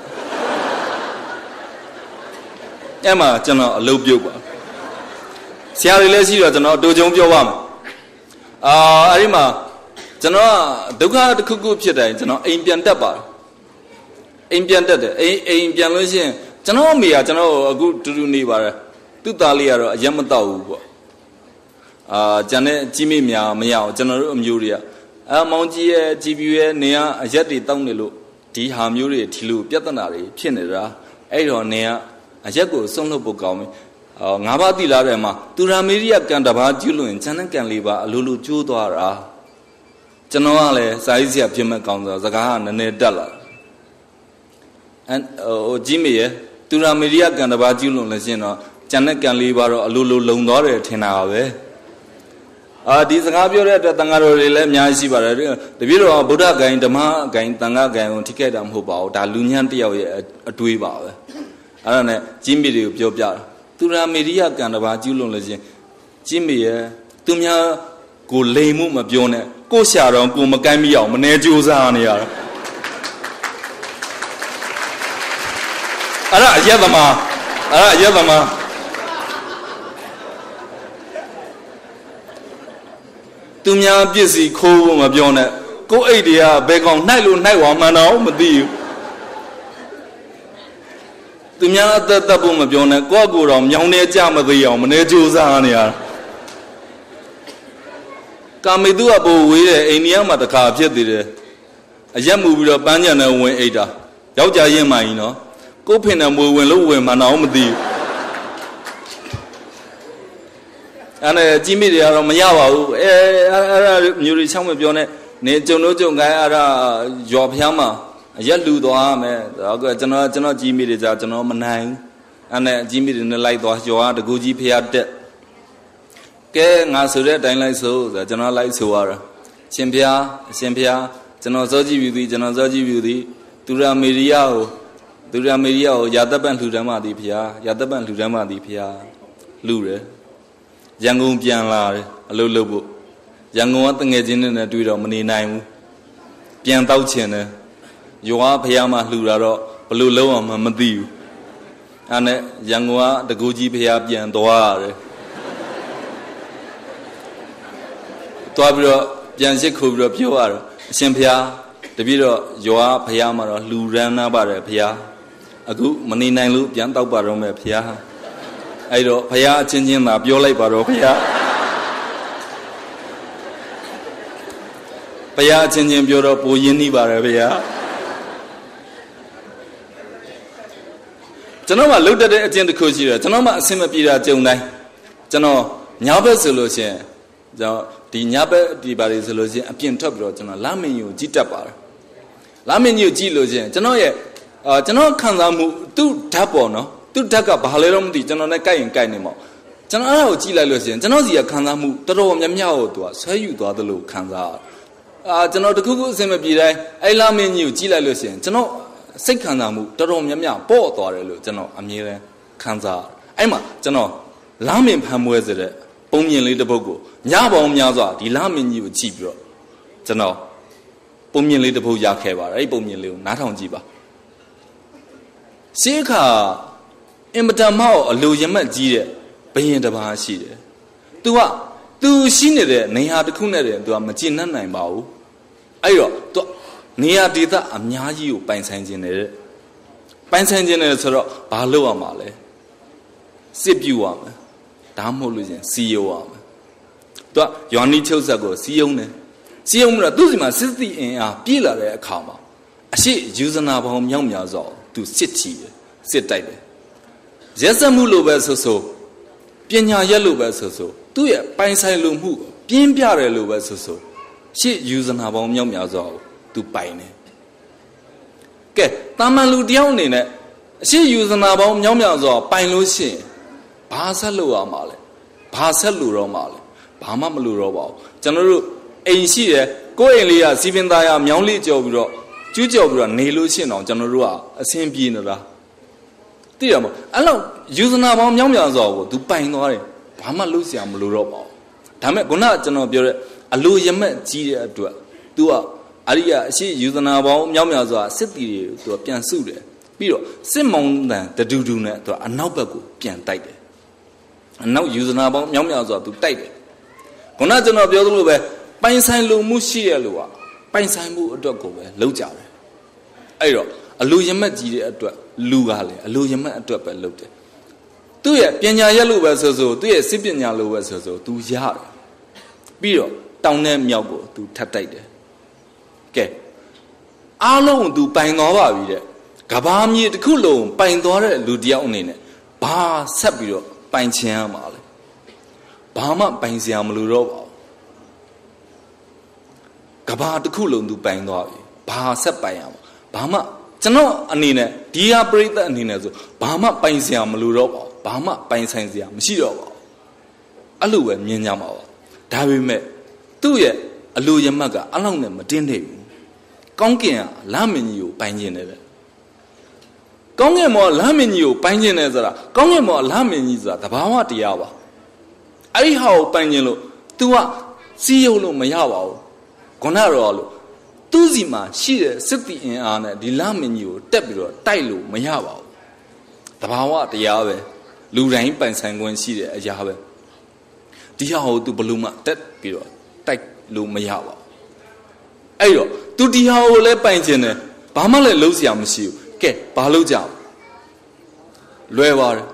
哎嘛，真的老表吧。下来来时了，真的都讲表话嘛。啊，哎嘛，真的都看都苦皮的，真的一边得吧。一边得的，一边那些，真的没啊，真的我估嘟嘟你吧了，都打理了，也没到过。啊，真的几米苗没有，真的没有的。啊，忙几几笔那样，也得当的路，地下没有的铁路，别到哪里骗的啦。哎哟那样，也个生活不高嘛。俺爸地拉的嘛，都让没人干的吧，就论真的干里吧，路路就多啊。真的话嘞，啥意思啊？偏没讲着，这个哈那得了。我几米，都让没人干的吧，就论了些呢，真的干里吧，路路弄到的挺难的。啊，第四个表嘞，这当个罗来面试吧了，这比如说不打干的嘛，干当个干用体检的好包，但路年都要也对吧？啊，那几米的表表，都让没人干的吧，就论了些，几米都面过雷姆嘛表呢，过下让过么干米要么那就是啥呢呀？啊，那也怎么？啊，也怎么？都面必须考嘛表呢，过一点啊，别讲奈路奈往嘛那没得。都面得不嘛表呢，过过让苗呢家么子要么那就是啥呢呀？刚没多不为的，一年嘛的卡片的，也没为了半年的问一着，要加也买呢。过平呢没问路问嘛那没得。那几米的啊，没要啊，有的项目表呢，你就那种个啊，药片嘛，也路多啊没，那个真的几米的在真的没难，那几米的那来多药啊，这估计偏的，给俺手里带来手，真的来手啊，先偏，真的着急有的，都让没人要，也得办路人嘛的偏，路人。人工变了，路不，人工等个今年呢对着没你难，变道歉呢，有啊培养嘛路了不路啊嘛没得，那人工啊这估计培养变多啊的，多比如变些口比如票啊，先培养，这比如有啊培养嘛路人那把的培养，啊个没你难路变道把人没培养。哎呦，培养渐渐那表来把着培养渐渐表着不印尼把着培养，真的嘛，老得的真的可惜了，真的嘛，什么比较简单，真的两百是路线，然后第200第8的是路线，变特别真的拉面有几只把，拉面有几路线，真的也真的看咱们都差不多呢。都大家把来了么的，真的那概念嘛，真的俺有几来了些，真的是也看咱们，到时候我们苗多，所以有多的路看着，真的这个什么比来，哎拉面有几来了些，真的谁看咱们，到时候我们苗包多的路，真的俺们来看着，哎嘛，真的拉面盘么子的，崩面里的不过，伢把我们伢说，的拉面有几标，真的，崩面里的不压开吧，哎崩面里哪趟几吧，谁看？因为这毛留一么几的，不应的把戏的，对吧？都新的人，你下的空的人，对吧？没见那难毛，哎呦，对，你下对的，俺家有半山间的人，半山间的时候，把路啊嘛嘞，谁比我们？大毛路线，谁有我们？对吧？原来就是个谁有呢？谁有呢？都是嘛，实际人啊，比了来看嘛，是就是那帮苗子都实体的，实在的。这什么路白说说，边疆一路白说说，都也半山路木，边边的路白说说，是就是那帮苗子都白呢。给大马路条呢，是就是那帮苗子白路线，巴萨路啊嘛嘞，巴萨路了嘛嘞，巴马路了吧？讲到说，恩西的过年里啊，这边大家苗里叫不着， ကျူးကျော်ပြီးတော့နေလို့ရှိရင်တော့ကျွန်တော်တို့ကအဆင်ပြေနေတာသိရမလားအဲ့လောက်ယူဇနာပေါင်းမြောက်မြောက်စွာကိုသူပိုင်သွားတယ်ဘာမှလုပ်เสียမလို့တော့ပါဘူးဒါမဲ့ခုနကကျွန်တော်ပြောတဲ့အလိုရမက်ကြီးတဲ့အတွက် तू ကအရိယာအရှိယူဇနာပေါင်းမြောက်မြောက်စွာစစ်တီတွေကို तू ပြန်စုတယ်ပြီးတော့စစ်မောင်းတန်တဒူဒူနဲ့ तू အနောက်ဘက်ကိုပြန်တိုက်တယ်အနောက်ယူဇနာပေါင်းမြောက်မြောက်စွာ तू တိုက်တယ်ခုနကျွန်တော်ပြောသလိုပဲပိုင်ဆိုင်လိုမှုရှိရလို့ပိုင်ဆိုင်မှုအတွက်ကိုပဲလောက်ကြတယ်အဲ့တော့အလိုရမက်ကြီးတဲ့အတွက်လူကလည်းအလိုရမက်အတွက်ပဲလုပ်တယ်သူ့ရဲ့ပညာရက်လို့ပဲဆိုသူ့ရဲ့စိပညာလို့ပဲဆိုသူရတယ်ပြီးတော့တောင်းတဲ့မြောက်ကိုသူထပ်တိုက်တယ်ကဲအားလုံးသူပိုင်သွားပါပြီတဲ့ကဘာမြေတစ်ခုလုံးပိုင်သွားတဲ့လူတယောက်အနေနဲ့ဘာဆက်ပြီးတော့ပိုင်ချင်ရမှာလဲဘာမှပိုင်စရာမလိုတော့ပါဘူးကဘာတစ်ခုလုံးသူပိုင်သွားပြီဘာဆက်ပိုင်ရမှာဘာမှကျွန်တော်အနေနဲ့ဒီဟာပြိဿအနေနဲ့ဆိုဘာမှပိုင်စရာမလိုတော့ပါဘူးဘာမှပိုင်ဆိုင်စရာမရှိတော့ပါဘူးအဲ့လိုပဲမြင်ကြမှာပါဒါပေမဲ့သူ့ရဲ့အလိုရမက်ကအဲ့လောက်နဲ့မတင်းနေဘူးကောင်းကင်ကလမ်းမင်းကြီးကိုပိုင်ကျင်တယ်ကောင်းကင်မောလမ်းမင်းကြီးကိုပိုင်ကျင်တယ်ဆိုတာကောင်းကင်မောလမ်းမင်းကြီးဆိုတာတဘာဝတရားပါအဲ့ဒီဟာကိုပိုင်ကျင်လို့ तू ကစီးရုံလို့မရပါဘူးခုနတော့လို့သူ့စီမှာရှိတဲ့စစ်တီအင်အားနဲ့ဒီလမ်းမင်းကြီးကိုတက်ပြီးတော့တိုက်လို့မရပါဘူးတဘာဝတရားပဲလူတိုင်းပိုင်ဆိုင်ခွင့်ရှိတဲ့အရာပဲဒီဟာကို तू ဘလို့မှတက်ပြီးတော့တိုက်လို့မရပါဘူးအဲ့တော့ तू ဒီဟာကိုလည်းပိုင်ကျင်တယ်ဘာမှလည်းလုံးစရာမရှိဘူးကဲဘာလို့ကြောက်လွယ်ပါတယ်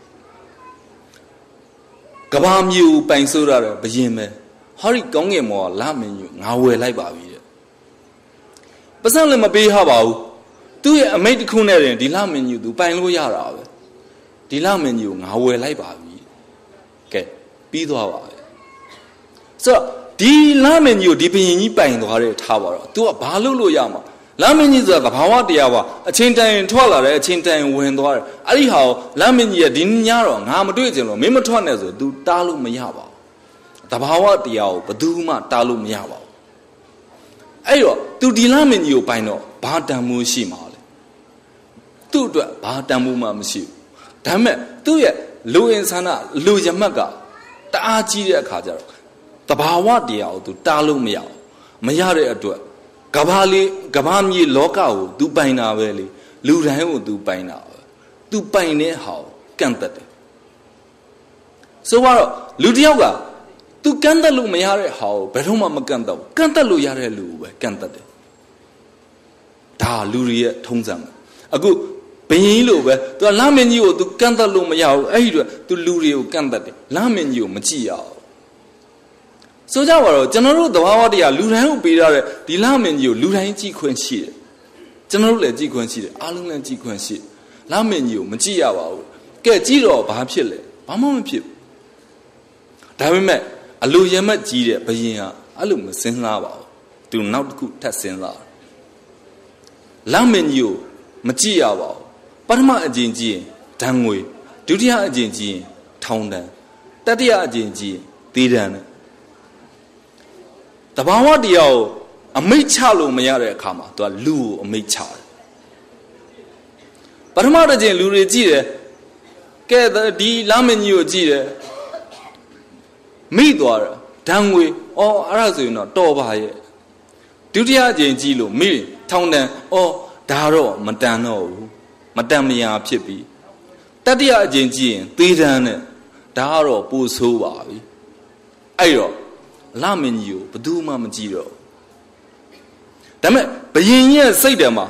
ကဘာမျိုးပိုင်ဆိုးရတယ်ဘယင်ပဲဟောဒီကောင်းငယ်မော်လာမင်းကြီးငါဝယ်လိုက်ပါပြီတဲ့ပတ်စံလည်းမပေးဟပါဘူးသူ့ရဲ့အမိတ်တစ်ခုနဲ့တင်ဒီလာမင်းကြီး तू ပိုင်လို့ရတာပဲဒီလာမင်းကြီးကိုငါဝယ်လိုက်ပါပြီကဲပြီးသွားပါပဲဆိုတော့ဒီလာမင်းကြီးကိုဒီဘယင်ကြီးပိုင်သွားတဲ့ထားပါတော့ तू ကဘာလုပ်လို့ရမှာလာမင်းကြီးဆိုတာသဘာဝတရားပါအချင်းတိုင်ထွက်လာတယ်အချင်းတိုင်ဝင်သွားတယ်အဲ့ဒီဟာကိုလာမင်းကြီးကဒီညတော့ငါမတွေ့ချင်လို့မင်းမထွက်နဲ့ဆို तू တားလို့မရပါဘူးသဘာဝတရားကိုဘယ်သူမှတားလို့မရပါဘူးအဲ့တော့ तू ဒီလာမင်းကြီးကိုပိုင်တော့ဘာတန်မှုရှိမှာလဲသူ့အတွက်ဘာတန်မှုမှမရှိဘူးဒါပေမဲ့သူ့ရဲ့လူအင်ဆန္ဒလူရမက်ကတအားကြီးတဲ့အခါကျတော့သဘာဝတရားကို तू တားလို့မရဘူးမရတဲ့အတွက်ကဘာမြေလောကကို तू ပိုင်တာပဲလေလူတိုင်းကို तू ပိုင်တာပဲ तू ပိုင်တဲ့ဟာကိုကန့်သက်တယ်ဆိုတော့လူတစ်ယောက်က तू ကန့်သက်လို့မရတဲ့ဟာကိုဘယ်တော့မှမကန့်သက်ဘူးကန့်သက်လို့ရတဲ့လူကိုပဲကန့်သက်တယ်ဒါလူတွေရဲ့ထုံးစံပဲအခုဘယင်းလိုပဲ तू လမ်းမင်းကြီးကို तू ကန့်သက်လို့မရဘူးအဲ့ဒီတော့ तू လူတွေကိုကန့်သက်တယ်လမ်းမင်းကြီးကိုမကြည့်ရအောင်ဆိုကြပါတော့ကျွန်တော်တို့သဘာဝတရားလူတိုင်းကိုပေးရတဲ့ဒီလမင်းကြီးကိုလူတိုင်းကြည့်ခွင့်ရှိတယ်ကျွန်တော်တို့လည်းကြည့်ခွင့်ရှိတယ်အားလုံးလည်းကြည့်ခွင့်ရှိလမင်းကြီးကိုမကြည့်ရပါဘူးကဲကြည့်တော့ဘာဖြစ်လဲဘာမှမဖြစ်ဘူးဒါပေမဲ့အလိုရမက်ကြီးတဲ့ဘယင်ကအဲ့လိုမစင်းစားပါဘူးသူနောက်တစ်ခုထပ်စင်းစားလမင်းကြီးကိုမကြည့်ရပါဘူးပထမအကျင့်ကြည့်ရင်ဒဏ်ငွေဒုတိယအကျင့်ကြည့်ရင်ထောင်ဒဏ်တတိယအကျင့်ကြည့်ရင်သေဒဏ်နဲ့တဘာဝတရားကိုအမိတ်ချလို့မရတဲ့အခါမှာ तू ကလူကိုအမိတ်ချတယ်ပထမတစ်ချိန်လူတွေကြည့်တယ်ကဲဒီလာမင်းကြီးကိုကြည့်တယ်မိသွားတယ်ဒဏ်ငွေအော်အဲ့ဒါဆိုရင်တော့တော်ပါရဲ့ဒုတိယအချိန်ကြည့်လို့မိထောင်တန်းအော်ဒါတော့မတန်တော့ဘူးမတန်မရာဖြစ်ပြီတတိယအချိန်ကြည့်ရင်သေဒဏ်နဲ့ဒါကတော့ပိုဆိုးပါပြီအဲ့တော့လာမင်းကြီးကိုဘယ်သူမှမကြည့်တော့ဒါပေမဲ့ဘယင်ရဲ့စိတ်ထဲမှာ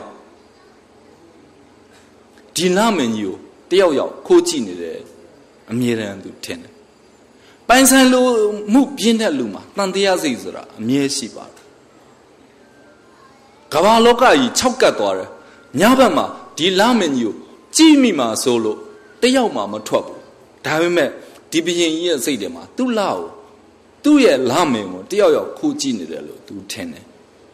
ဒီလာမင်းကြီးကိုတယောက်ယောက်ခိုးကြည့်နေတယ်အမြဲတမ်းသူထင်တယ်ပိုင်ဆိုင်လို့မှုပြင်းတဲ့လူမှာတန်တရားစိတ်ဆိုတာအမြဲရှိပါတယ်ကမ္ဘာလောကကြီး6ကတ်သွားတယ်ညဘက်မှာဒီလာမင်းကြီးကိုကြည့်မိမှာဆိုလို့တယောက်မှမထွက်ဘူးဒါပေမဲ့ဒီဘယင်ကြီးရဲ့စိတ်ထဲမှာသူ့လာကိုသူ့ရဲ့လာမင်းကိုတယောက်ယောက်ခိုးကြည့်နေတယ်လို့သူထင်တယ်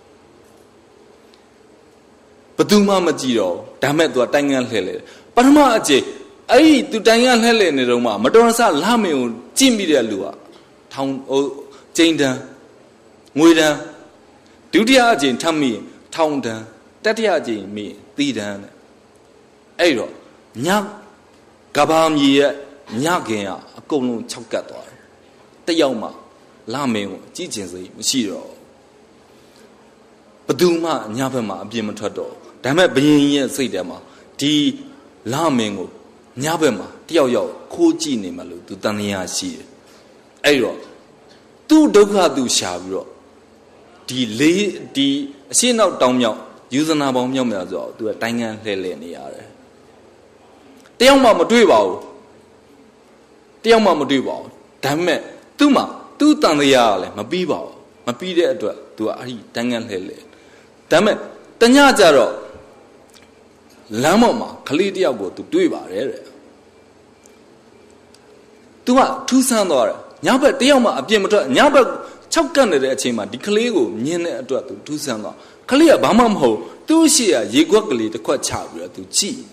ဘယ်သူမှမကြည့်တော့ဒါမဲ့သူကတိုင်ငံလှဲ့လေပထမအကြိမ်အဲ့ဒီသူတိုင်ငံလှဲ့လေနေတော့မှမတော်ဆလာမင်းကိုကြည့်မိတဲ့လူကထောင်ကျိန်တန်းငွေတန်းဒုတိယအကြိမ်ထပ်မိထောင်တန်း Tatiaji me, Tidan. Aero, Nyam, Gabam Nyagea, a colon chocator. The Yoma, Lame, Jijinsi, Shiro. Baduma, Nyabama, Bimatado. Dama being say dema. Di Lamengo, Nyabema, Tiao, Koji Nimalu, to Dania Shi. Aero. Tu doga do shabro. The sin out down yo, using about Yomazo, to a tangan Heleniare. Tell Mamma Duval. Tell Mamma Duval. Damn it. Tuma, two Tanriale, my beaver, my pedia to Ari Tangan Hele. Damn it. Tanyazaro Lamoma, Kalidiago to Duiva. Tua, two sandor. Nyaba Tiama, a Piemata, Nyaba Chokan at Chima, the Kalego, Nina to two sandor. Kalia Bamam ho, two shea, Yegwagli, the quite chabra to chi.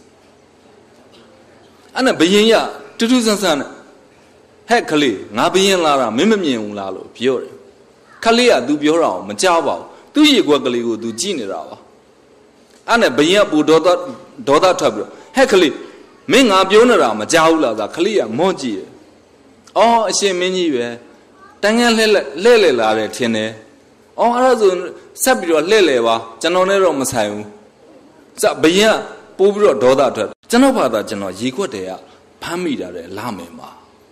Anna Bayia, to do son. Heckly, Nabian Lara, Mimian Lalo, pure. Kalia do Biora, Majava, do Yegwagli do General. Anna Bayia Budota, Doda Tabra. Heckly, Minga Bionara, Majaula, the Kalia, Moji. Oh, she many way. Tangan Lele Lare Tene. Oh, Arazun, Sabio Leleva, Janonero Masayu. Sabia, Pubro Doda, Janopada Jano, Yiquatea, Pamida, Lamema.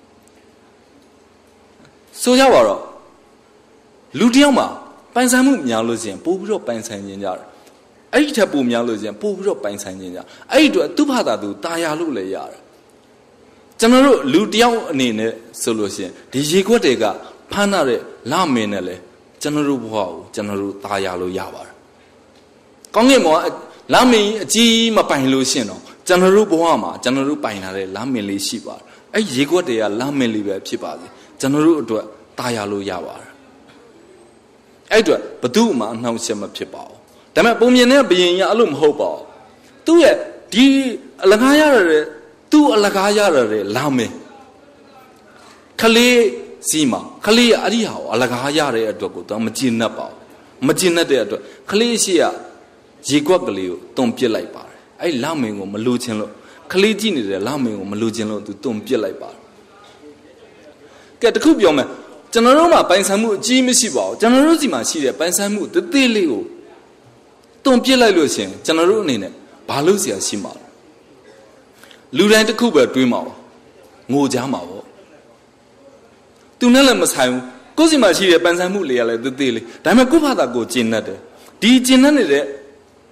So Yawaro Ludiama, Pansamu Yalusian, Pubro Pansanjar. I tabu Yalusian, Pubro Pansanjar. I do a Tupada do Tayalu Yar. General Ludiao Nene solution. The Yiquatega, Panare, Lamenele, General Wow, General Tayalu Yavar. Kongemo, Lami, G. Mapan Luciano, General Boama, General Pinare, Lameli Shiba. I Yiquatea, Lameli Pipadi, General Tayalu Yavar. I do it, but do man now Sema Pipao. Dama Bumiana being Alum Hobo. Do it, D. Alagaya. Tu alagaya lame. Kale Sima, Kale Ariao, alagaya adogo, Majina Bao. Majina de Ado, Kalesia, Jigwaglio, Tom Pielai Bar. I laming on Malucino, Kalegini, the laming on Malucino to Tom Pielai Bar. Get the Kubioma, Generoma, Pansamu, Jimmy Sibo, Generosima, Siria, Pansamu, the Delio. Tom Pielai Lucian, Generonine, Balusia Sima. Luran the Cuba dreamo, Mojamao. Do Nelamas home, Cosima Shiria Pansamulia, the daily, Damacupada go Jinade. D. Jinanade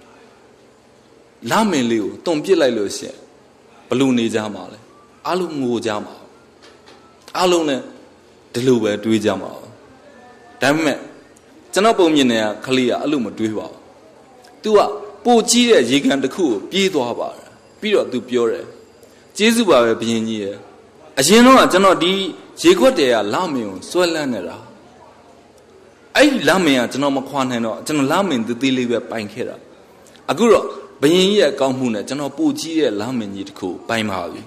Lame Liu, Tom Pila Lucia, Ballooni Jamale, Alu Mojama, Alone, the Luba Duijama. Damn, Janapomina, Kalia, Aluma Duiva. Tua, Pochi, Jigan the Coup, Pido Pido to Pure. Jesuba being here. As you know, I cannot be Jigotea, Lamion, Solanera. I Lamia, Janomaquan, Jan Lamin, the deliver Pankera. Aguro, being here, Kamuna, Janopuji, Lamin, Yitko, Paimavi.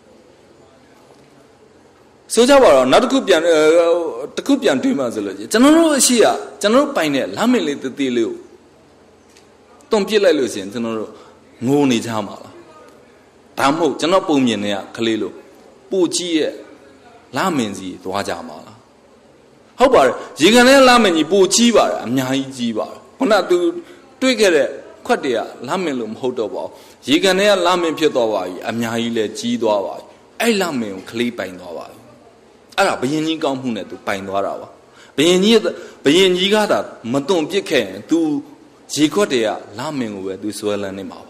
So Java, not Kupian, the Kupian Timazology. General Shia, General Pine, Lamin, the delu. Don't be like Lucian, General Moni Jamala. Tamo, Janopumia, Kalilo, Puji, Lamenzi, Dwajamala. How about Jigane Lameni, Pujiva, Nyai Jiva? Ona do get it, Quadia, Lamelum Hotoba, Jigane Lamen Pietova, Amyaile Jidwa, I Lamen, Clay Painova. Ara, Bayani Gampune to Painora. Bayan Yigada, Maton Pique, to Jicotea, Lamen were to Swellanima.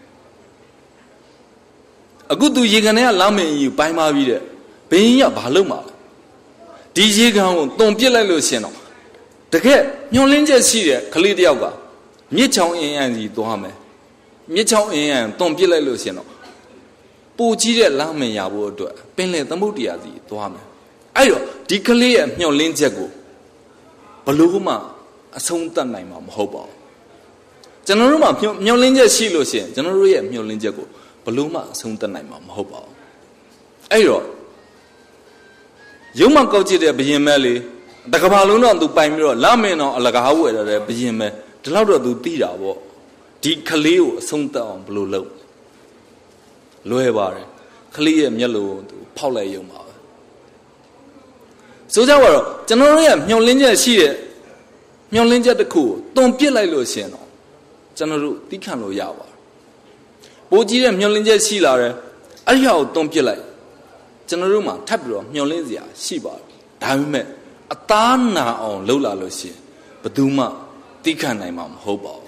A good do Yigane Lamen you by my vida, paying up Haluma. DJ Gam, don't be like Luciano. The cat, your Linja Syria, Kalidiaga, Michao and the Dohame. Michao and don't be like Luciano. Puji Lamen Yabu, Penle the Mudia, the Dohame. Ayo, Dicale and your Linjago. Paluma, a Suntan Naimam Hobo. General, your Linja Silucian, General, your Linjago. Paluma, Suntan Naimam Hobo. Ayo. You might go to the Bimeli, the Cabaluna to Pimiro, Lamino, Alagawa, the Bime, the Lauda do Tira. ဒီကလေးကိုအဆုံးသတ်အောင်ဘယ်လိုလုပ်လွယ်ပါတယ်ကလေးရဲ့မျက်လုံးကိုဖောက်လိုက်ရုံပါပဲဆိုကြတော့ကျွန်တော်တို့ရဲ့မျောလင်းချက်ရှိတဲ့မျောလင်းချက်တစ်ခုကိုတွန်ပစ်လိုက်လို့ရှင်တော့ကျွန်တော်တို့သိခံလို့ရပါတယ်ပိုကြီးတဲ့မျောလင်းချက်ရှိလာတယ်အဲ့ဒီဟာကိုတွန်ပစ်လိုက်ကျွန်တော်တို့မှထပ်ပြီးတော့မျောလင်းစရာရှိပါတယ်ဒါပေမဲ့အသားနာအောင်လှုပ်လာလို့ရှင်ဘယ်သူမှသိခံနိုင်မှာမဟုတ်ပါဘူး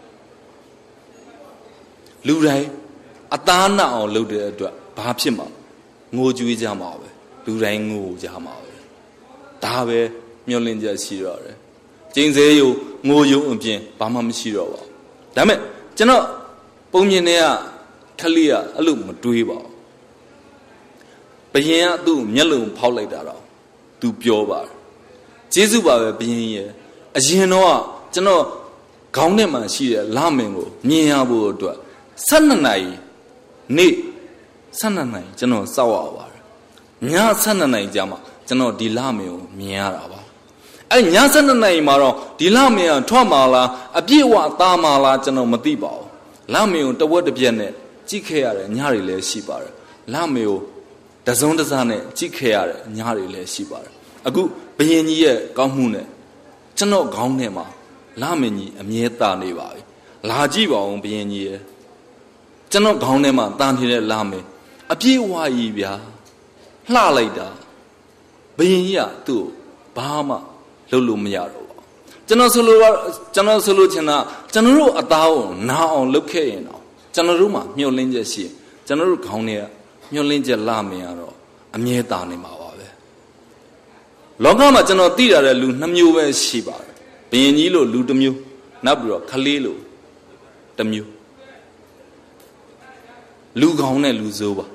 လူတိုင်းအသားနာအောင်လှုပ်တဲ့အတွက်ဘာဖြစ်မှာငိုကြွေးကြမှာပဲလူတိုင်းငိုကြမှာပဲဒါပဲမျောလင်းချက်ရှိတော့တယ်ကျင်းစေယူငိုယုံအပြင်ဘာမှမရှိတော့ပါဘူးဒါပေမဲ့ကျွန်တော်ပုံမြင်တဲ့ကလေးကအဲ့လိုမတွေးပါဘူးဘယင်ကသူ့မျက်လုံးဖောက်လိုက်တာတော့သူပြောပါတယ်ကျေးဇူးပါပဲဘယင်ရဲ့အရင်တော့ကျွန်တော်ခေါင်းထဲမှာရှိတဲ့လမင်ကိုမြင်ရဖို့အတွက်12နာရီနေ့12နာရီကျွန်တော်စောက်ရပါတယ်ည12နာရီကြာမှကျွန်တော်ဒီလမင်ကိုမြင်ရတာပါအဲ့ည12နာရီမှာတော့ဒီလမင်ကထွက်มาလားအပြည့်အဝသားมาလားကျွန်တော်မသိပါဘူးလမင်ကိုတဝက်တစ်ပြက်နဲ့ကြည့်ခဲ့ရတဲ့ညတွေလည်းရှိပါတယ်လမင်ကိုတစုံတစနဲ့ကြည့်ခဲ့ရတဲ့ညတွေလည်းရှိပါတယ်အခုဘယင်ကြီးရဲ့ကောင်းမှုနဲ့ကျွန်တော်ခေါင်းထဲမှာလမင်ကြီးအမြဲတာနေပါပြီလာကြည့်ပါဦးဘယင်ကြီးရဲ့ကျွန်တော်ခေါင်းထဲမှာတာနေတဲ့လမင်အပြည့်အဝကြီးဗျာလှလိုက်တာဘယင်ကြီးကသူ့ဘာမှလုပ်လို့မရတော့ပါကျွန်တော်ဆိုလို့ချင်တာကျွန်တော်တို့အသားကိုနာအောင်လုပ်ခဲ့ရင်တော့ကျွန်တော်တို့မှမျှော်လင့်ချက်ရှိကျွန်တော်တို့ခေါင်းထဲကမျှော်လင့်ချက်လမင်ရတော့အမြဲတာနေမှာပါပဲလောကမှာကျွန်တော်သိရတဲ့လူ2မျိုးပဲရှိပါတယ်ဘယင်ကြီးလို့လူ1မျိုးနောက်ပြီးတော့ခလေးလို့1မျိုးလူကောင်းနဲ့လူဆိုးပါ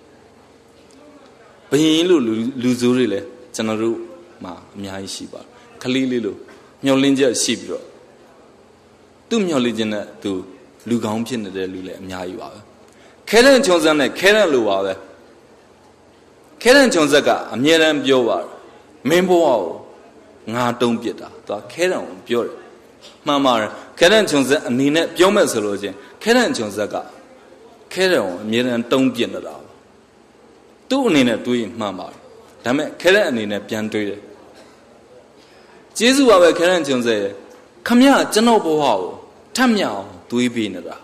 ဘယင်လို့လူဆိုးတွေလည်းကျွန်တော်တို့မှာအများကြီးရှိပါတယ်ခလေးလေးလို့မျောလင်းချက်ရှိပြီးတော့သူ့မျောလင်းခြင်းနဲ့သူလူကောင်းဖြစ်နေတဲ့လူလည်းအများကြီးပါပဲခဲတဲ့ချုံစက်နဲ့ခဲတဲ့လူပါပဲခဲတဲ့ချုံစက်ကအမြဲတမ်းပြောပါတယ်မင်းဘဝကိုငါတုံးပစ်တာသူခဲတဲ့ကိုပြောတယ်မှန်ပါတယ်ခဲတဲ့ချုံစက်အနေနဲ့ပြောမဲ့ဆိုလို့ချင်းခဲတဲ့ချုံစက်ကခဲတဲ့ကိုအမြဲတမ်းတုံးပစ်နေတာသူ့အနေနဲ့တွေးရင်မှန်ပါတယ်ဒါပေမဲ့ခဲတဲ့အနေနဲ့ပြန်တွေးတယ်ကျေးဇူးပါပဲခဲတဲ့ချုံစက်ရဲ့ခမရကျွန်တော်ဘဝကိုထပ်မြောက်တွေးပေးနေတာ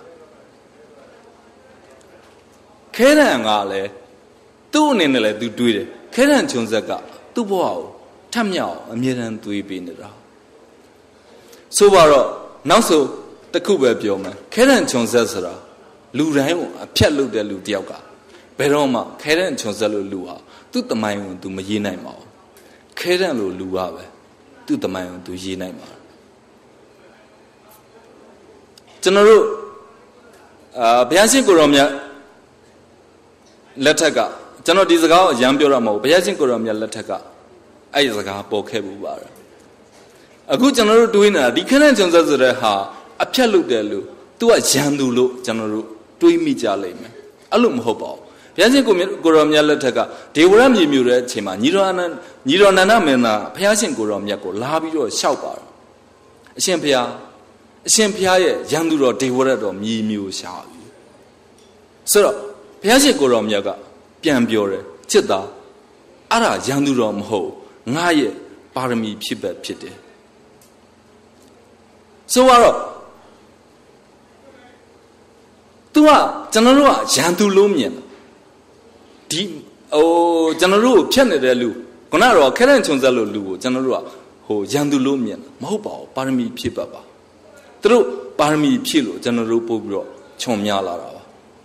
ခဲတဲ့ကလည်းသူ့အနေနဲ့လည်းသူတွေးတယ်ခဲတဲ့ချုံစက်ကသူ့ဘဝကိုထပ်မြောက်အမြဲတမ်းတွေးပေးနေတာဆိုပါတော့နောက်ဆိုတစ်ခုပဲပြောမယ်ခဲတဲ့ချုံစက်ဆိုတာလူတိုင်းကိုအဖြတ်လုပ်တဲ့လူတယောက်ကဘယ်တော့မှခဲတဲ့ချုံစက်လို့လူဟာသူ့တမိုင်းကိုသူမရေးနိုင်ပါဘူးခဲတဲ့လို့လူကပဲသူ့တမိုင်းကိုသူရေးနိုင်ပါကျွန်တော်တို့ဘုရားရှင်ကိုရောမြတ်လက်ထက်ကကျွန်တော်ဒီစကားကိုအရန်ပြောရမှာမဟုတ်ဘုရားရှင်ကိုရောမြတ်လက်ထက်ကအဲ့ဒီစကားပေါ်ခဲ့ဘူးပါတယ်အခုကျွန်တော်တို့တွေးနေတာဒီခဏချုံစက်ဆိုတဲ့ဟာအဖြတ်လုပ်တယ်လို့သူကရန်သူလို့ကျွန်တော်တို့တွေးမိကြလိမ့်မယ်အဲ့လိုမဟုတ်ပါဘူးဘုရားရှင်ကိုရောမြတ်လက်ထက်ကဒေဝရမြေမြို့တဲ့အချိန်မှာညီတော်နန္ဒမင်းသားဘုရားရှင်ကိုရောမြတ်ကိုလာပြီးတော့လျှောက်ပါတော့အရှင်ဘုရားရဲ့ရန်သူတော်ဒေဝရတော်မြေမျိုးရှာပြီဆိုတော့ဘုရားရှင်ကိုရောမြတ်ကပြန်ပြောတယ်ချစ်သားအဲ့ဒါရန်သူတော်မဟုတ်ငါရဲ့ပါရမီဖြစ်တယ်ဆိုတော့သူကကျွန်တော်တို့ကရန်သူလို့မြင်ဒီကျွန်တော်တို့ဖြတ်နေတဲ့လူခုနကတော့ခဲတဲ့ချုံစက်လို့လူကိုကျွန်တော်တို့ကရန်သူလို့မြင်မဟုတ်ပါဘူးပါရမီဖြစ်ပါသူတို့ပါရမီဖြစ်လို့ကျွန်တော်တို့ပို့ပြီးတော့ခြုံများလာတာပါ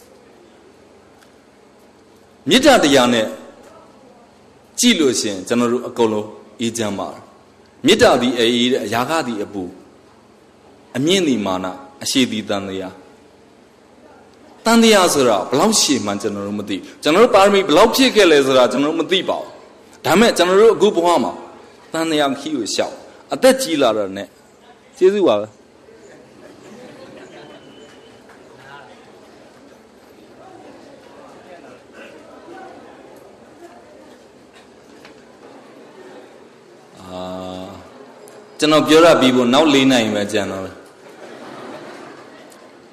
မေတ္တာတရားနဲ့ကြည့်လို့ရှင်ကျွန်တော်တို့အကုန်လုံးအေးချမ်းပါတယ်မေတ္တာသည်အေးတဲ့အရာကသည်အပူအမြင့်သည်မာနအရှိသည်တန်တရားဆိုတာဘလောက်ရှည်မှကျွန်တော်တို့မသိကျွန်တော်တို့ပါရမီဘလောက်ဖြစ်ခဲ့လဲဆိုတာကျွန်တော်တို့မသိပါဘူးဒါမဲ့ကျွန်တော်တို့အခုဘဝမှာတန်တရားခီးကိုရှောက်အသက်ကြီးလာတော့ ਨੇ ကျေးဇူးပါပဲကျွန်တော်ပြောရပြီးဖို့နောက်4နိုင်ပဲကြံတော့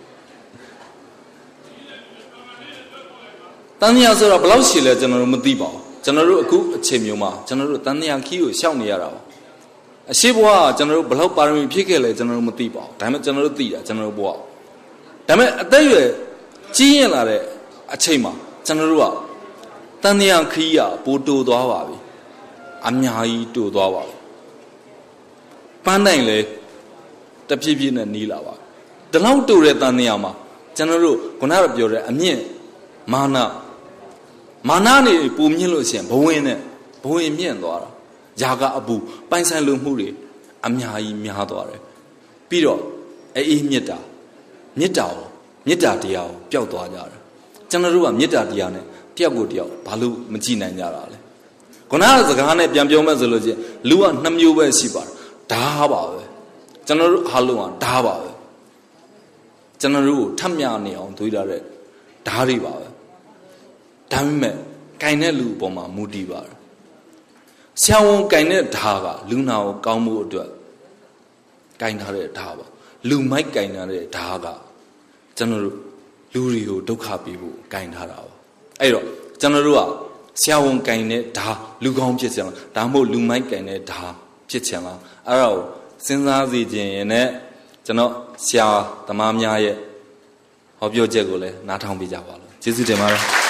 တန်တရားဆိုတော့ဘယ်လောက်ရှိလဲကျွန်တော်တို့မသိပါဘူးကျွန်တော်တို့အခုအချိန်မျိုးမှာကျွန်တော်တို့တန်တရားခီးကိုရှောက်နေရတာပါအရှိဘဝကကျွန်တော်တို့ဘယ်လောက်ပါရမီဖြည့်ခဲ့လဲကျွန်တော်တို့မသိပါဘူးဒါပေမဲ့ကျွန်တော်တို့သိတာကျွန်တော်တို့ဘဝဒါပေမဲ့အသက်အရွယ်ကြီးရင်လာတဲ့အချိန်မှာကျွန်တော်တို့ကတန်တရားခီးကပိုတိုးသွားပါပြီအများကြီးတိုးသွားပါပြီပန်းနိုင်လေတဖြည်းဖြည်းနဲ့နီးလာပါဒီလောက်တိုးတဲ့တန်တရားမှာကျွန်တော်တို့ခုနကပြောတဲ့အမြင့်မာနနေပုံမြင့်လို့ရှိရင်ဘဝင်မြင့်သွားတာຢာကအပူပိုင်ဆိုင်လိုမှုတွေအများကြီးများသွားတယ်ပြီးတော့အေးမေတ္တာတရားကိုပျောက်သွားကြတယ်ကျွန်တော်တို့ကမေတ္တာတရားနဲ့တယောက်ကိုတယောက်ဘာလို့မကြည့်နိုင်ကြတာလဲခုနကစကားနဲ့ပြန်ပြောမယ်ဆိုလို့ချင်းလူက2မျိုးပဲရှိပါတယ်ဓာပါပဲကျွန်တော်တို့အားလုံးကဓာပါပဲကျွန်တော်တို့ကိုထပ်မြနေအောင်တွေးထားတဲ့ဓာတွေပါပဲဒါပေမဲ့ကင်တဲ့လူအပေါ်မှာမူတည်ပါတယ်ဆရာဝန်ကင်တဲ့ဓာကလူနာကိုကောင်းမှုအတွက်ကင်ထားတဲ့ဓာပါလူမိုက်ကင်ထားတဲ့ဓာကကျွန်တော်တို့လူတွေကိုဒုက္ခပေးဖို့ကင်ထားတာပါအဲ့တော့ကျွန်တော်တို့ကဆရာဝန်ကင်တဲ့ဓာလူကောင်းဖြစ်ချင်လားဒါမှမဟုတ်လူမိုက်ကင်တဲ့ဓာဖြစ်ချင်လားအဲ့ဒါကိုစဉ်းစားစီခြင်းရင်နဲ့ကျွန်တော်ဆရာသမားများရဲ့ဟောပြောချက်ကိုလည်းနားထောင်ပေးကြပါလို့ကျေးဇူးတင်ပါတယ်